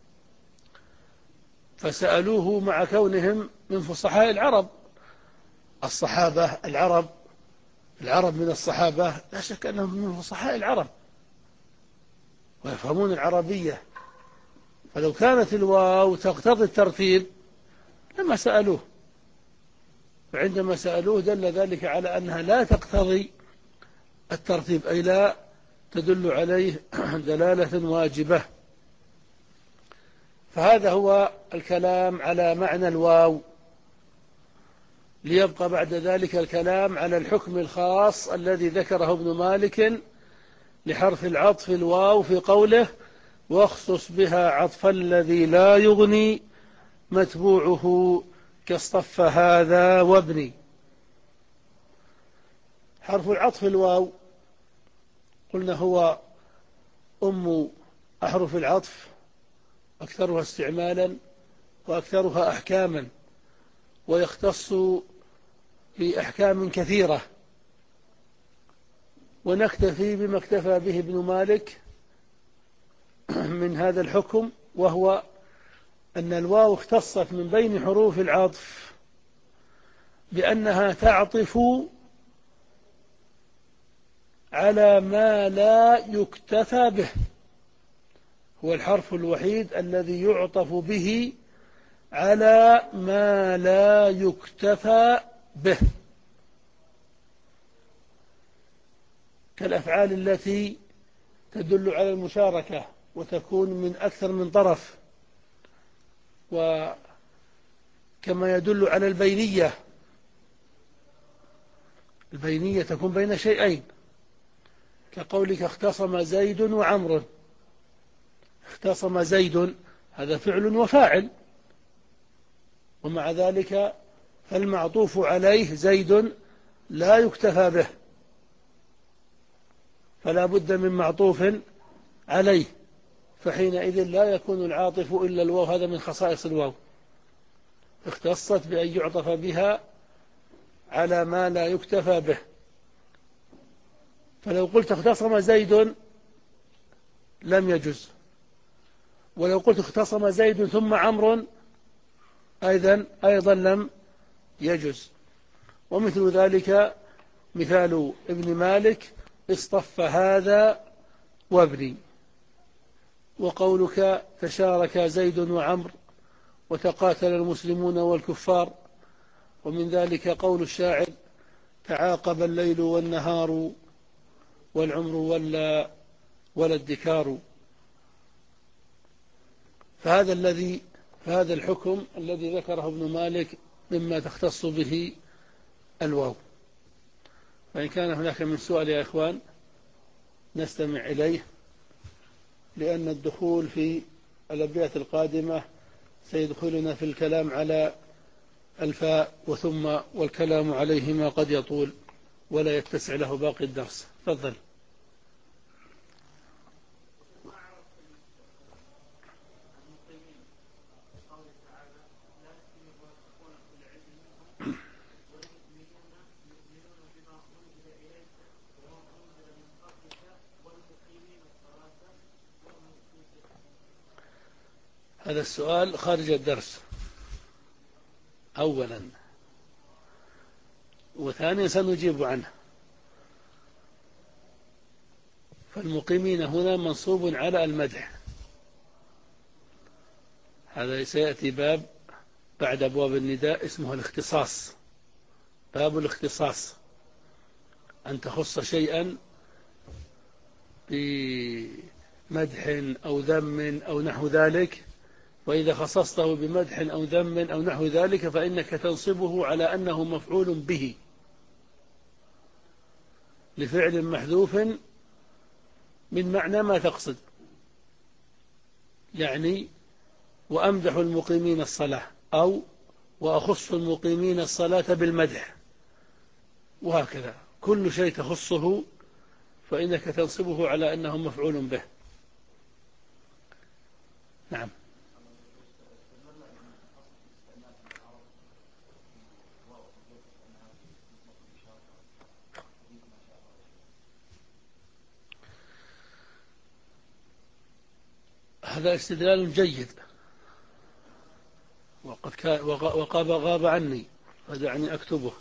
فسألوه مع كونهم من فصحاء العرب. الصحابة العرب العرب من الصحابة لا شك أنهم من فصحاء العرب ويفهمون العربية، فلو كانت الواو تقتضي الترتيب لما سألوه، فعندما سألوه دل ذلك على أنها لا تقتضي الترتيب، أي لا تدل عليه دلالة واجبة. فهذا هو الكلام على معنى الواو. ليبقى بعد ذلك الكلام على الحكم الخاص الذي ذكره ابن مالك لحرف العطف الواو في قوله واخصص بها عطف الذي لا يغني متبوعه كاصطف هذا وابني. حرف العطف الواو قلنا هو أم أحرف العطف، أكثرها استعمالا وأكثرها أحكاما، ويختص بأحكام كثيرة، ونكتفي بما اكتفى به ابن مالك من هذا الحكم، وهو أن الواو اختصت من بين حروف العطف بأنها تعطف على ما لا يكتفى به. هو الحرف الوحيد الذي يعطف به على ما لا يكتفى به، كالأفعال التي تدل على المشاركة وتكون من أكثر من طرف، وكما يدل على البينية. البينية تكون بين شيئين، كقولك اختصم زيد وعمر. اختصم زيد هذا فعل وفاعل، ومع ذلك فالمعطوف عليه زيد لا يكتفى به، فلا بد من معطوف عليه، فحينئذ لا يكون العاطف إلا الواو. هذا من خصائص الواو، اختصت بأن يعطف بها على ما لا يكتفى به. فلو قلت اختصم زيد لم يجز، ولو قلت اختصم زيد ثم عمرو أيضا أيضا لم يجز. ومثل ذلك مثال ابن مالك اصطف هذا وابني، وقولك تشارك زيد وعمر وتقاتل المسلمون والكفار. ومن ذلك قول الشاعر تعاقب الليل والنهار والعمر ولا ولا الدكار. فهذا الذي فهذا الحكم الذي ذكره ابن مالك مما تختص به الواو. فإن كان هناك من سؤال يا إخوان نستمع إليه، لأن الدخول في الأبيات القادمة سيدخلنا في الكلام على الفاء وثم، والكلام عليهما قد يطول ولا يتسع له باقي الدرس. تفضل. هذا السؤال خارج الدرس أولا، وثانيا سنجيب عنه. فالمقيمين هنا منصوب على المدح، هذا سيأتي باب بعد أبواب النداء اسمه الاختصاص، باب الاختصاص، أن تخص شيئا بمدح أو ذم أو نحو ذلك، وإذا خصصته بمدح أو ذم أو نحو ذلك فإنك تنصبه على أنه مفعول به لفعل محذوف من معنى ما تقصد، يعني وأمدح المقيمين الصلاة أو وأخص المقيمين الصلاة بالمدح، وهكذا كل شيء تخصه فإنك تنصبه على أنه مفعول به. نعم. هذا استدلال جيد وقد كان وقاب غاب عني فدعني أكتبه.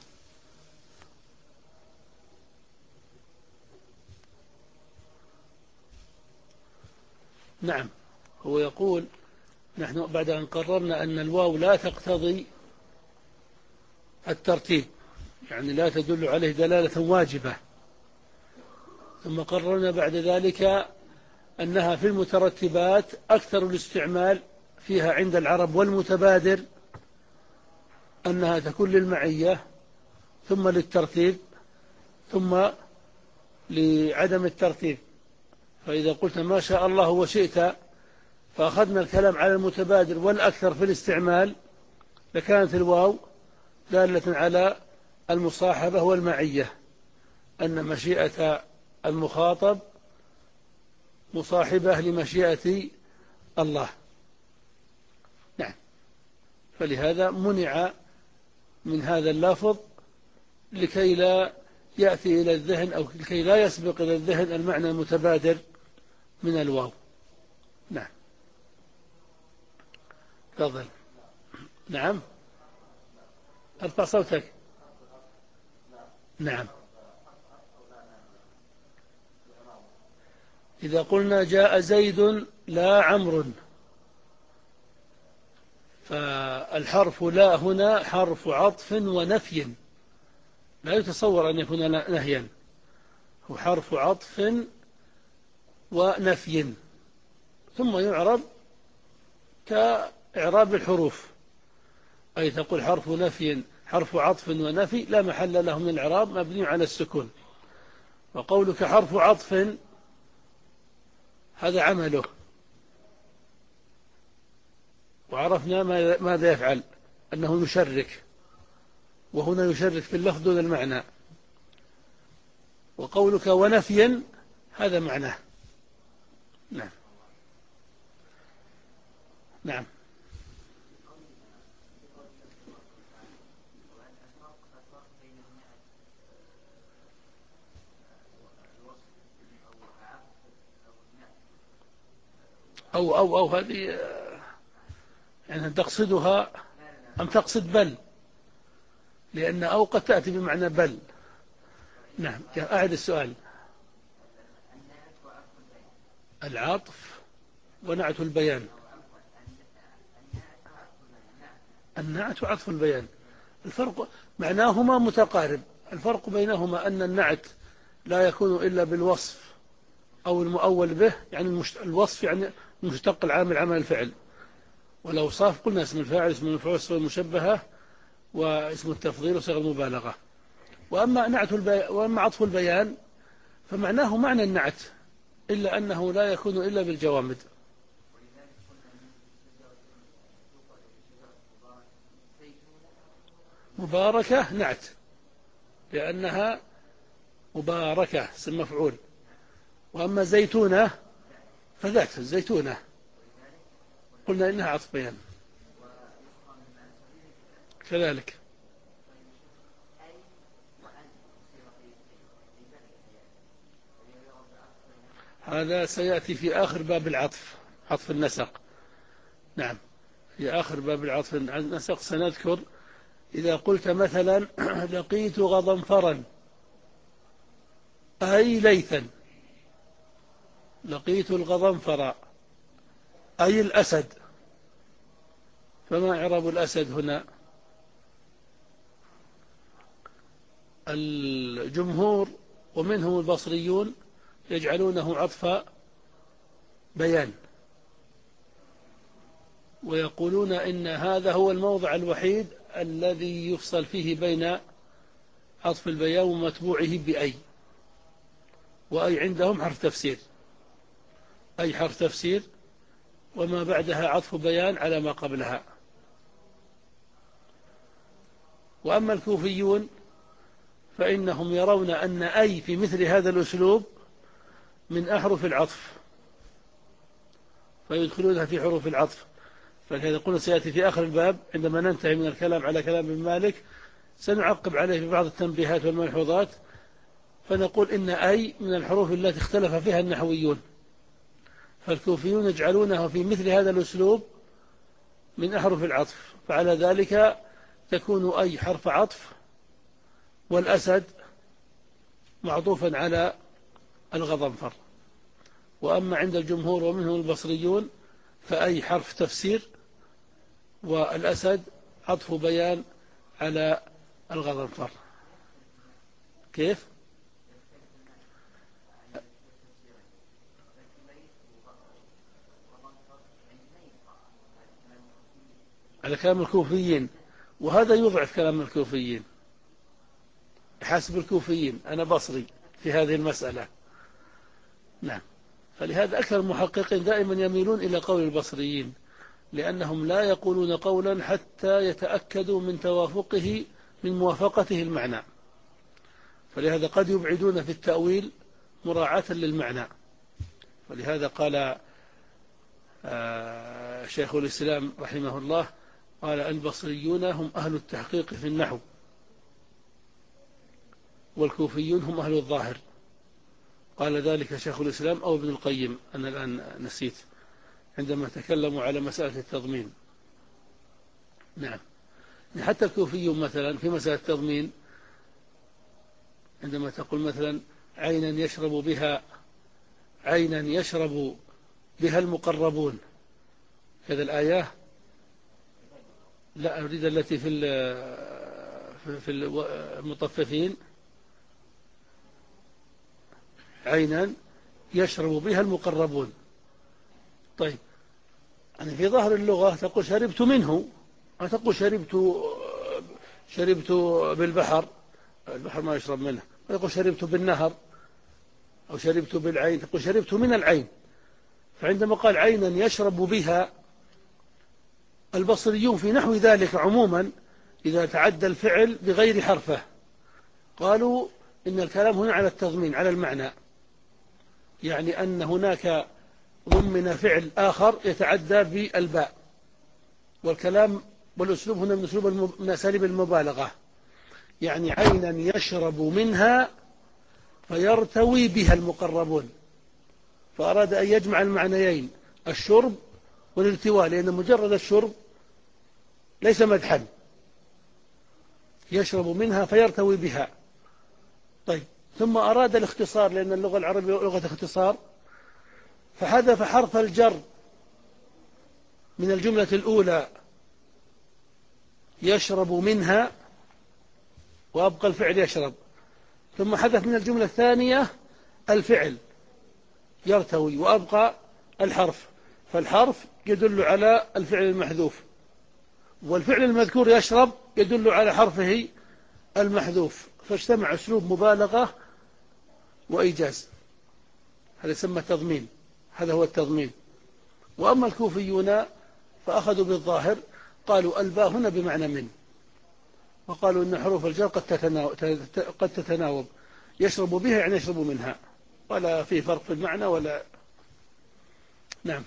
نعم، هو يقول نحن بعد أن قررنا أن الواو لا تقتضي الترتيب، يعني لا تدل عليه دلالة واجبة، ثم قررنا بعد ذلك أنها في المترتبات أكثر الاستعمال فيها عند العرب والمتبادر أنها تكون للمعية ثم للترتيب ثم لعدم الترتيب. فإذا قلت ما شاء الله وشئت فأخذنا الكلام على المتبادر والأكثر في الاستعمال لكانت الواو دالة على المصاحبة والمعية، أن مشيئة المخاطب مصاحبة لمشيئة الله. نعم، فلهذا منع من هذا اللفظ لكي لا يأتي إلى الذهن أو لكي لا يسبق إلى الذهن المعنى المتبادر من الواو. نعم، تفضل. نعم، ارفع صوتك. نعم، إذا قلنا جاء زيد لا عمرو فالحرف لا هنا حرف عطف ونفي، لا يتصور أن يكون نهيا، هو حرف عطف ونفي ثم يعرب كإعراب الحروف، أي تقول حرف نفي حرف عطف ونفي لا محل له من الإعراب مبني على السكون. وقولك حرف عطف هذا عمله، وعرفنا ماذا يفعل أنه يشرك، وهنا يشرك في اللفظ دون المعنى. وقولك ونفيا هذا معناه. نعم. نعم. أو أو أو هذه يعني تقصدها أم تقصد بل؟ لأن أو قد تأتي بمعنى بل. نعم، أعد السؤال. العطف ونعت البيان. النعت وعطف البيان الفرق معناهما متقارب، الفرق بينهما أن النعت لا يكون إلا بالوصف أو المؤول به، يعني الوصف يعني مشتق العامل عمل الفعل، والأوصاف قلنا اسم الفاعل اسم المفعول اسم المشبهة واسم التفضيل وصيغة المبالغة. وأما نعت البي... وأما عطف البيان فمعناه معنى النعت إلا أنه لا يكون إلا بالجوامد. مباركة نعت لأنها مباركة اسم مفعول، وأما زيتونة فذات الزيتونة قلنا إنها عطف بيان كذلك. هذا سيأتي في آخر باب العطف، عطف النسق. نعم، في آخر باب العطف النسق سنذكر إذا قلت مثلا لقيت غضنفرا أي ليثا، لقيت الغضنفر أي الأسد، فما إعراب الأسد هنا؟ الجمهور ومنهم البصريون يجعلونه عطف بيان، ويقولون إن هذا هو الموضع الوحيد الذي يفصل فيه بين عطف البيان ومتبوعه بأي، وأي عندهم حرف تفسير، أي حرف تفسير وما بعدها عطف بيان على ما قبلها. وأما الكوفيون فإنهم يرون أن أي في مثل هذا الأسلوب من أحرف العطف، فيدخلونها في حروف العطف. فلهذا قلنا سيأتي في آخر الباب عندما ننتهي من الكلام على كلام ابن مالك سنعقب عليه ببعض التنبيهات والملحوظات، فنقول إن أي من الحروف التي اختلف فيها النحويون، فالكوفيون يجعلونه في مثل هذا الأسلوب من أحرف العطف، فعلى ذلك تكون أي حرف عطف، والأسد معطوفا على الغضنفر. وأما عند الجمهور ومنهم البصريون فأي حرف تفسير، والأسد عطف بيان على الغضنفر. كيف؟ على كلام الكوفيين، وهذا يضعف كلام الكوفيين حسب الكوفيين. أنا بصري في هذه المسألة. نعم. فلهذا أكثر المحققين دائما يميلون إلى قول البصريين، لأنهم لا يقولون قولا حتى يتأكدوا من توافقه من موافقته المعنى، فلهذا قد يبعدون في التأويل مراعاة للمعنى. ولهذا قال شيخ الإسلام رحمه الله قال البصريون هم أهل التحقيق في النحو، والكوفيون هم أهل الظاهر. قال ذلك شيخ الإسلام أو ابن القيم، أنا الآن نسيت، عندما تكلموا على مسألة التضمين. نعم. حتى الكوفيون مثلا في مسألة التضمين عندما تقول مثلا عينا يشرب بها عينا يشرب بها المقربون، هذا الآية لا أريد التي في في المطففين، عينا يشرب بها المقربون. طيب يعني في ظاهر اللغة تقول شربت منه، ما تقول شربت شربت بالبحر، البحر ما يشرب منه. تقول شربت بالنهر أو شربت بالعين، تقول شربت من العين. فعندما قال عينا يشرب بها، البصريون في نحو ذلك عموما إذا تعدى الفعل بغير حرفه قالوا إن الكلام هنا على التضمين على المعنى، يعني أن هناك ضمن فعل آخر يتعدى بالباء، والكلام والأسلوب هنا من أسلوب من أساليب المبالغة، يعني عينا يشرب منها فيرتوي بها المقربون، فأراد أن يجمع المعنيين الشرب والارتواء، لأن مجرد الشرب ليس مدحا، يشرب منها فيرتوي بها. طيب ثم أراد الاختصار، لأن اللغة العربية لغة اختصار، فحذف حرف الجر من الجملة الأولى يشرب منها وأبقى الفعل يشرب، ثم حذف من الجملة الثانية الفعل يرتوي وأبقى الحرف، فالحرف يدل على الفعل المحذوف، والفعل المذكور يشرب يدل على حرفه المحذوف، فاجتمع أسلوب مبالغة وإيجاز، هذا يسمى تضمين، هذا هو التضمين. وأما الكوفيون فأخذوا بالظاهر، قالوا الباء هنا بمعنى من، وقالوا إن حروف الجر قد تتناوب, قد تتناوب يشرب بها يعني يشرب منها، ولا في فرق في المعنى ولا. نعم.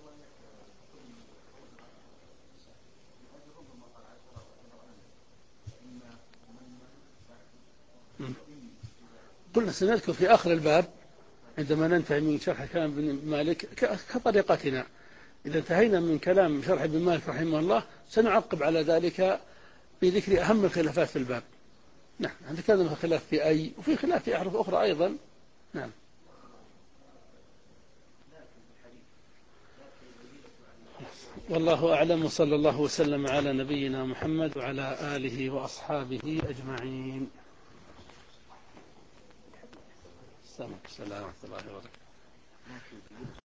قلنا سنذكر في آخر الباب عندما ننتهي من شرح كلام ابن مالك كطريقتنا، إذا انتهينا من كلام شرح ابن مالك رحمه الله سنعقب على ذلك بذكر أهم الخلافات في الباب. نعم. نتكلم في خلاف في أي، وفي خلاف في أحرف أخرى أيضا. نعم. والله أعلم، وصلى الله وسلم على نبينا محمد وعلى آله وأصحابه أجمعين. السلام عليكم ورحمة الله وبركاته.